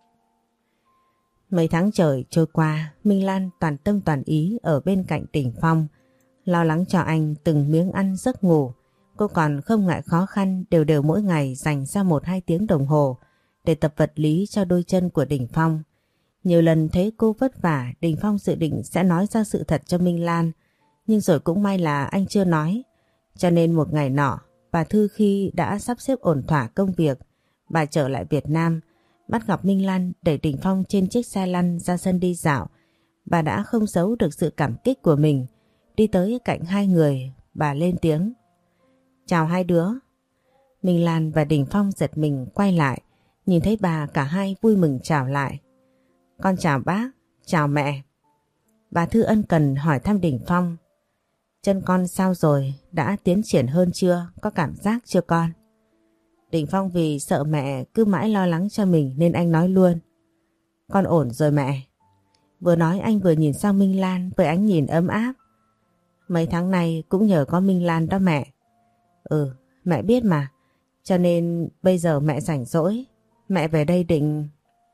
Mấy tháng trời trôi qua, Minh Lan toàn tâm toàn ý ở bên cạnh Đình Phong, lo lắng cho anh từng miếng ăn giấc ngủ. Cô còn không ngại khó khăn đều đều mỗi ngày dành ra một hai tiếng đồng hồ để tập vật lý cho đôi chân của Đình Phong. Nhiều lần thấy cô vất vả, Đình Phong dự định sẽ nói ra sự thật cho Minh Lan, nhưng rồi cũng may là anh chưa nói. Cho nên một ngày nọ, bà Thư khi đã sắp xếp ổn thỏa công việc, bà trở lại Việt Nam, bắt gặp Minh Lan đẩy Đình Phong trên chiếc xe lăn ra sân đi dạo. Bà đã không giấu được sự cảm kích của mình. Đi tới cạnh hai người, bà lên tiếng. Chào hai đứa. Minh Lan và Đình Phong giật mình quay lại, nhìn thấy bà cả hai vui mừng chào lại. Con chào bác, chào mẹ. Bà Thư ân cần hỏi thăm Đình Phong. Chân con sao rồi, đã tiến triển hơn chưa, có cảm giác chưa con? Đình Phong vì sợ mẹ cứ mãi lo lắng cho mình nên anh nói luôn. Con ổn rồi mẹ. Vừa nói anh vừa nhìn sang Minh Lan với ánh nhìn ấm áp. Mấy tháng này cũng nhờ có Minh Lan đó mẹ. Ừ, mẹ biết mà. Cho nên bây giờ mẹ rảnh rỗi, mẹ về đây định...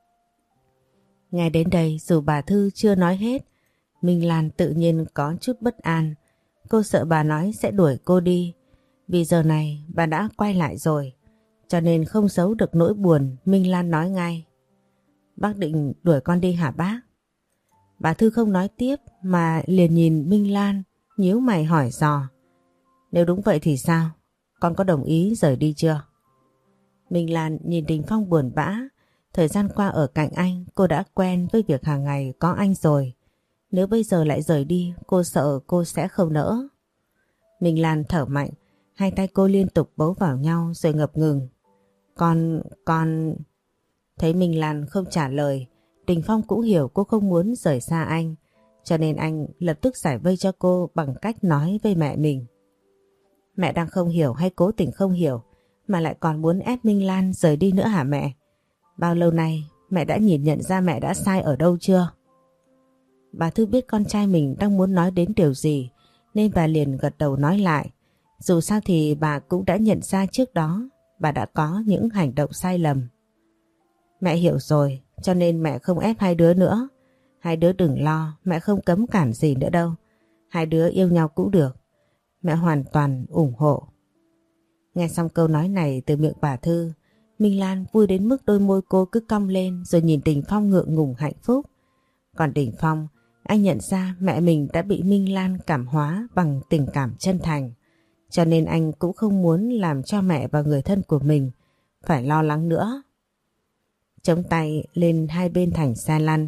Nghe đến đây dù bà Thư chưa nói hết, Minh Lan tự nhiên có chút bất an. Cô sợ bà nói sẽ đuổi cô đi. Vì giờ này bà đã quay lại rồi. Cho nên không giấu được nỗi buồn, Minh Lan nói ngay. Bác định đuổi con đi hả bác? Bà Thư không nói tiếp mà liền nhìn Minh Lan, nhíu mày hỏi dò. Nếu đúng vậy thì sao? Con có đồng ý rời đi chưa? Minh Lan nhìn Đình Phong buồn bã. Thời gian qua ở cạnh anh, cô đã quen với việc hàng ngày có anh rồi. Nếu bây giờ lại rời đi, cô sợ cô sẽ không nỡ. Minh Lan thở mạnh, hai tay cô liên tục bấu vào nhau rồi ngập ngừng. Con, con... Thấy Minh Lan không trả lời, Đình Phong cũng hiểu cô không muốn rời xa anh. Cho nên anh lập tức giải vây cho cô bằng cách nói với mẹ mình. Mẹ đang không hiểu hay cố tình không hiểu mà lại còn muốn ép Minh Lan rời đi nữa hả mẹ? Bao lâu nay mẹ đã nhìn nhận ra mẹ đã sai ở đâu chưa? Bà Thư biết con trai mình đang muốn nói đến điều gì nên bà liền gật đầu nói lại. Dù sao thì bà cũng đã nhận ra trước đó bà đã có những hành động sai lầm. Mẹ hiểu rồi, cho nên mẹ không ép hai đứa nữa. Hai đứa đừng lo, mẹ không cấm cản gì nữa đâu. Hai đứa yêu nhau cũng được. Mẹ hoàn toàn ủng hộ. Nghe xong câu nói này từ miệng bà Thư, Minh Lan vui đến mức đôi môi cô cứ cong lên rồi nhìn Đình Phong ngượng ngùng hạnh phúc. Còn Đình Phong, anh nhận ra mẹ mình đã bị Minh Lan cảm hóa bằng tình cảm chân thành. Cho nên anh cũng không muốn làm cho mẹ và người thân của mình phải lo lắng nữa. Chống tay lên hai bên thành xe lăn,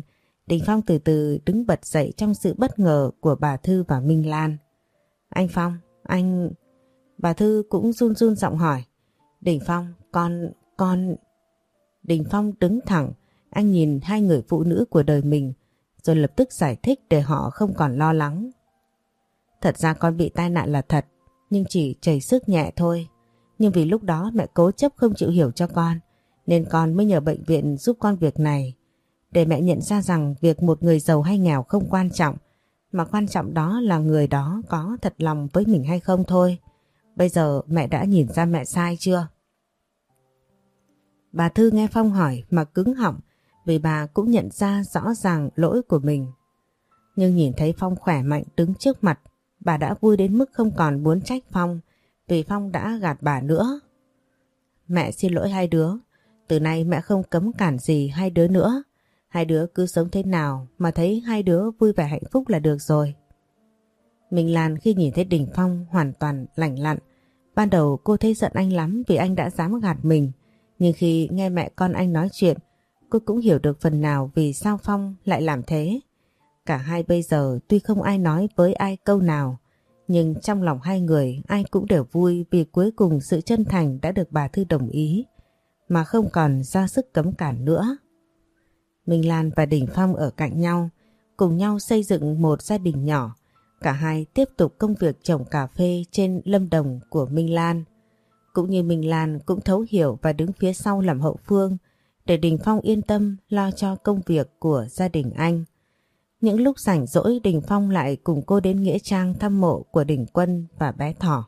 Đình Phong từ từ đứng bật dậy trong sự bất ngờ của bà Thư và Minh Lan. Anh Phong, anh... Bà Thư cũng run run giọng hỏi. Đình Phong, con... con... Đình Phong đứng thẳng, anh nhìn hai người phụ nữ của đời mình, rồi lập tức giải thích để họ không còn lo lắng. Thật ra con bị tai nạn là thật, nhưng chỉ chảy xước nhẹ thôi. Nhưng vì lúc đó mẹ cố chấp không chịu hiểu cho con, nên con mới nhờ bệnh viện giúp con việc này. Để mẹ nhận ra rằng việc một người giàu hay nghèo không quan trọng, mà quan trọng đó là người đó có thật lòng với mình hay không thôi. Bây giờ mẹ đã nhìn ra mẹ sai chưa? Bà Thư nghe Phong hỏi mà cứng họng, vì bà cũng nhận ra rõ ràng lỗi của mình. Nhưng nhìn thấy Phong khỏe mạnh đứng trước mặt, bà đã vui đến mức không còn muốn trách Phong, vì Phong đã gạt bà nữa. Mẹ xin lỗi hai đứa, từ nay mẹ không cấm cản gì hai đứa nữa. Hai đứa cứ sống thế nào mà thấy hai đứa vui vẻ hạnh phúc là được rồi. Minh Lan khi nhìn thấy Đình Phong hoàn toàn lành lặn. Ban đầu cô thấy giận anh lắm vì anh đã dám gạt mình. Nhưng khi nghe mẹ con anh nói chuyện, cô cũng hiểu được phần nào vì sao Phong lại làm thế. Cả hai bây giờ tuy không ai nói với ai câu nào, nhưng trong lòng hai người ai cũng đều vui vì cuối cùng sự chân thành đã được bà Thư đồng ý, mà không còn ra sức cấm cản nữa. Minh Lan và Đình Phong ở cạnh nhau, cùng nhau xây dựng một gia đình nhỏ. Cả hai tiếp tục công việc trồng cà phê trên lâm đồng của Minh Lan. Cũng như Minh Lan cũng thấu hiểu và đứng phía sau làm hậu phương để Đình Phong yên tâm lo cho công việc của gia đình anh. Những lúc rảnh rỗi Đình Phong lại cùng cô đến nghĩa trang thăm mộ của Đình Quân và bé Thỏ.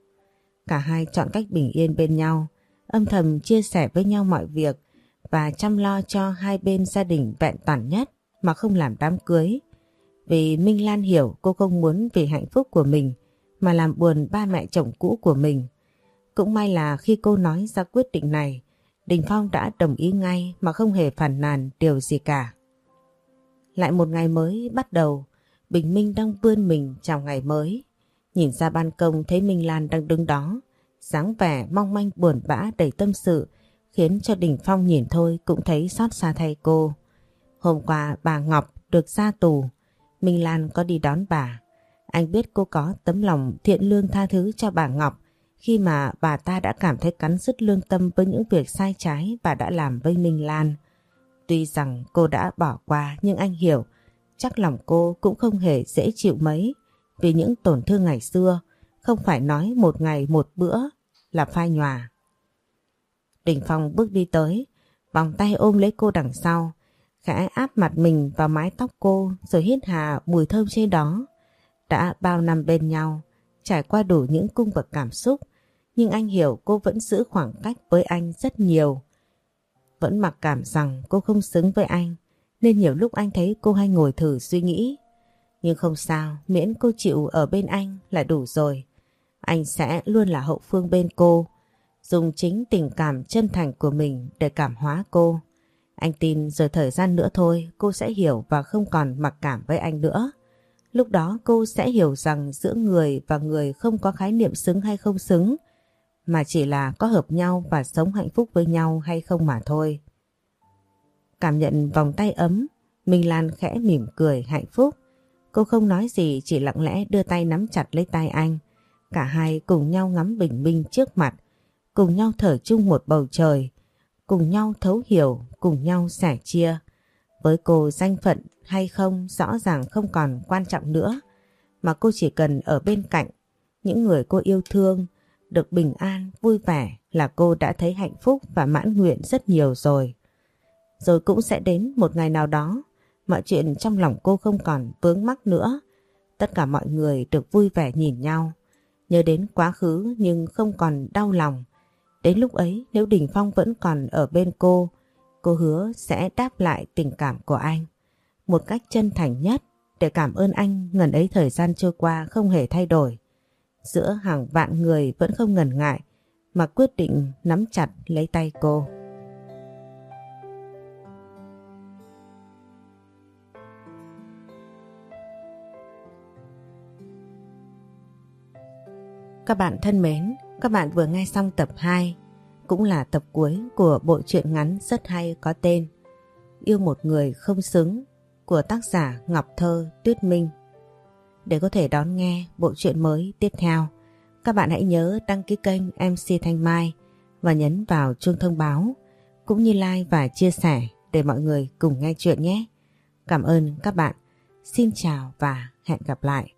Cả hai chọn cách bình yên bên nhau, âm thầm chia sẻ với nhau mọi việc và chăm lo cho hai bên gia đình vẹn toàn nhất mà không làm đám cưới. Vì Minh Lan hiểu cô không muốn vì hạnh phúc của mình mà làm buồn ba mẹ chồng cũ của mình. Cũng may là khi cô nói ra quyết định này, Đình Phong đã đồng ý ngay mà không hề phàn nàn điều gì cả. Lại một ngày mới bắt đầu, bình minh đang vươn mình chào ngày mới. Nhìn ra ban công thấy Minh Lan đang đứng đó, dáng vẻ mong manh buồn bã đầy tâm sự, khiến cho Đình Phong nhìn thôi cũng thấy xót xa thay cô. Hôm qua bà Ngọc được ra tù, Minh Lan có đi đón bà. Anh biết cô có tấm lòng thiện lương tha thứ cho bà Ngọc khi mà bà ta đã cảm thấy cắn rứt lương tâm với những việc sai trái bà đã làm với Minh Lan. Tuy rằng cô đã bỏ qua nhưng anh hiểu chắc lòng cô cũng không hề dễ chịu mấy, vì những tổn thương ngày xưa không phải nói một ngày một bữa là phai nhòa. Đình Phong bước đi tới, vòng tay ôm lấy cô đằng sau, khẽ áp mặt mình vào mái tóc cô rồi hít hà mùi thơm trên đó. Đã bao năm bên nhau, trải qua đủ những cung bậc cảm xúc, nhưng anh hiểu cô vẫn giữ khoảng cách với anh rất nhiều. Vẫn mặc cảm rằng cô không xứng với anh, nên nhiều lúc anh thấy cô hay ngồi thử suy nghĩ. Nhưng không sao, miễn cô chịu ở bên anh là đủ rồi. Anh sẽ luôn là hậu phương bên cô, dùng chính tình cảm chân thành của mình để cảm hóa cô. Anh tin rồi thời gian nữa thôi cô sẽ hiểu và không còn mặc cảm với anh nữa. Lúc đó cô sẽ hiểu rằng giữa người và người không có khái niệm xứng hay không xứng, mà chỉ là có hợp nhau và sống hạnh phúc với nhau hay không mà thôi. Cảm nhận vòng tay ấm, Minh Lan khẽ mỉm cười hạnh phúc. Cô không nói gì, chỉ lặng lẽ đưa tay nắm chặt lấy tay anh. Cả hai cùng nhau ngắm bình minh trước mặt, cùng nhau thở chung một bầu trời, cùng nhau thấu hiểu, cùng nhau sẻ chia. Với cô danh phận hay không rõ ràng không còn quan trọng nữa, mà cô chỉ cần ở bên cạnh những người cô yêu thương, được bình an, vui vẻ là cô đã thấy hạnh phúc và mãn nguyện rất nhiều rồi. Rồi cũng sẽ đến một ngày nào đó, mọi chuyện trong lòng cô không còn vướng mắc nữa. Tất cả mọi người được vui vẻ nhìn nhau, nhớ đến quá khứ nhưng không còn đau lòng. Đến lúc ấy nếu Đình Phong vẫn còn ở bên cô, cô hứa sẽ đáp lại tình cảm của anh một cách chân thành nhất để cảm ơn anh ngần ấy thời gian trôi qua không hề thay đổi. Giữa hàng vạn người vẫn không ngần ngại mà quyết định nắm chặt lấy tay cô. Các bạn thân mến, các bạn vừa nghe xong tập hai, cũng là tập cuối của bộ truyện ngắn rất hay có tên Yêu một người không xứng. của tác giả Ngọc Thơ Tuyết Minh. Để có thể đón nghe bộ truyện mới tiếp theo, các bạn hãy nhớ đăng ký kênh em xê Thanh Mai và nhấn vào chuông thông báo, cũng như like và chia sẻ để mọi người cùng nghe chuyện nhé. Cảm ơn các bạn. Xin chào và hẹn gặp lại.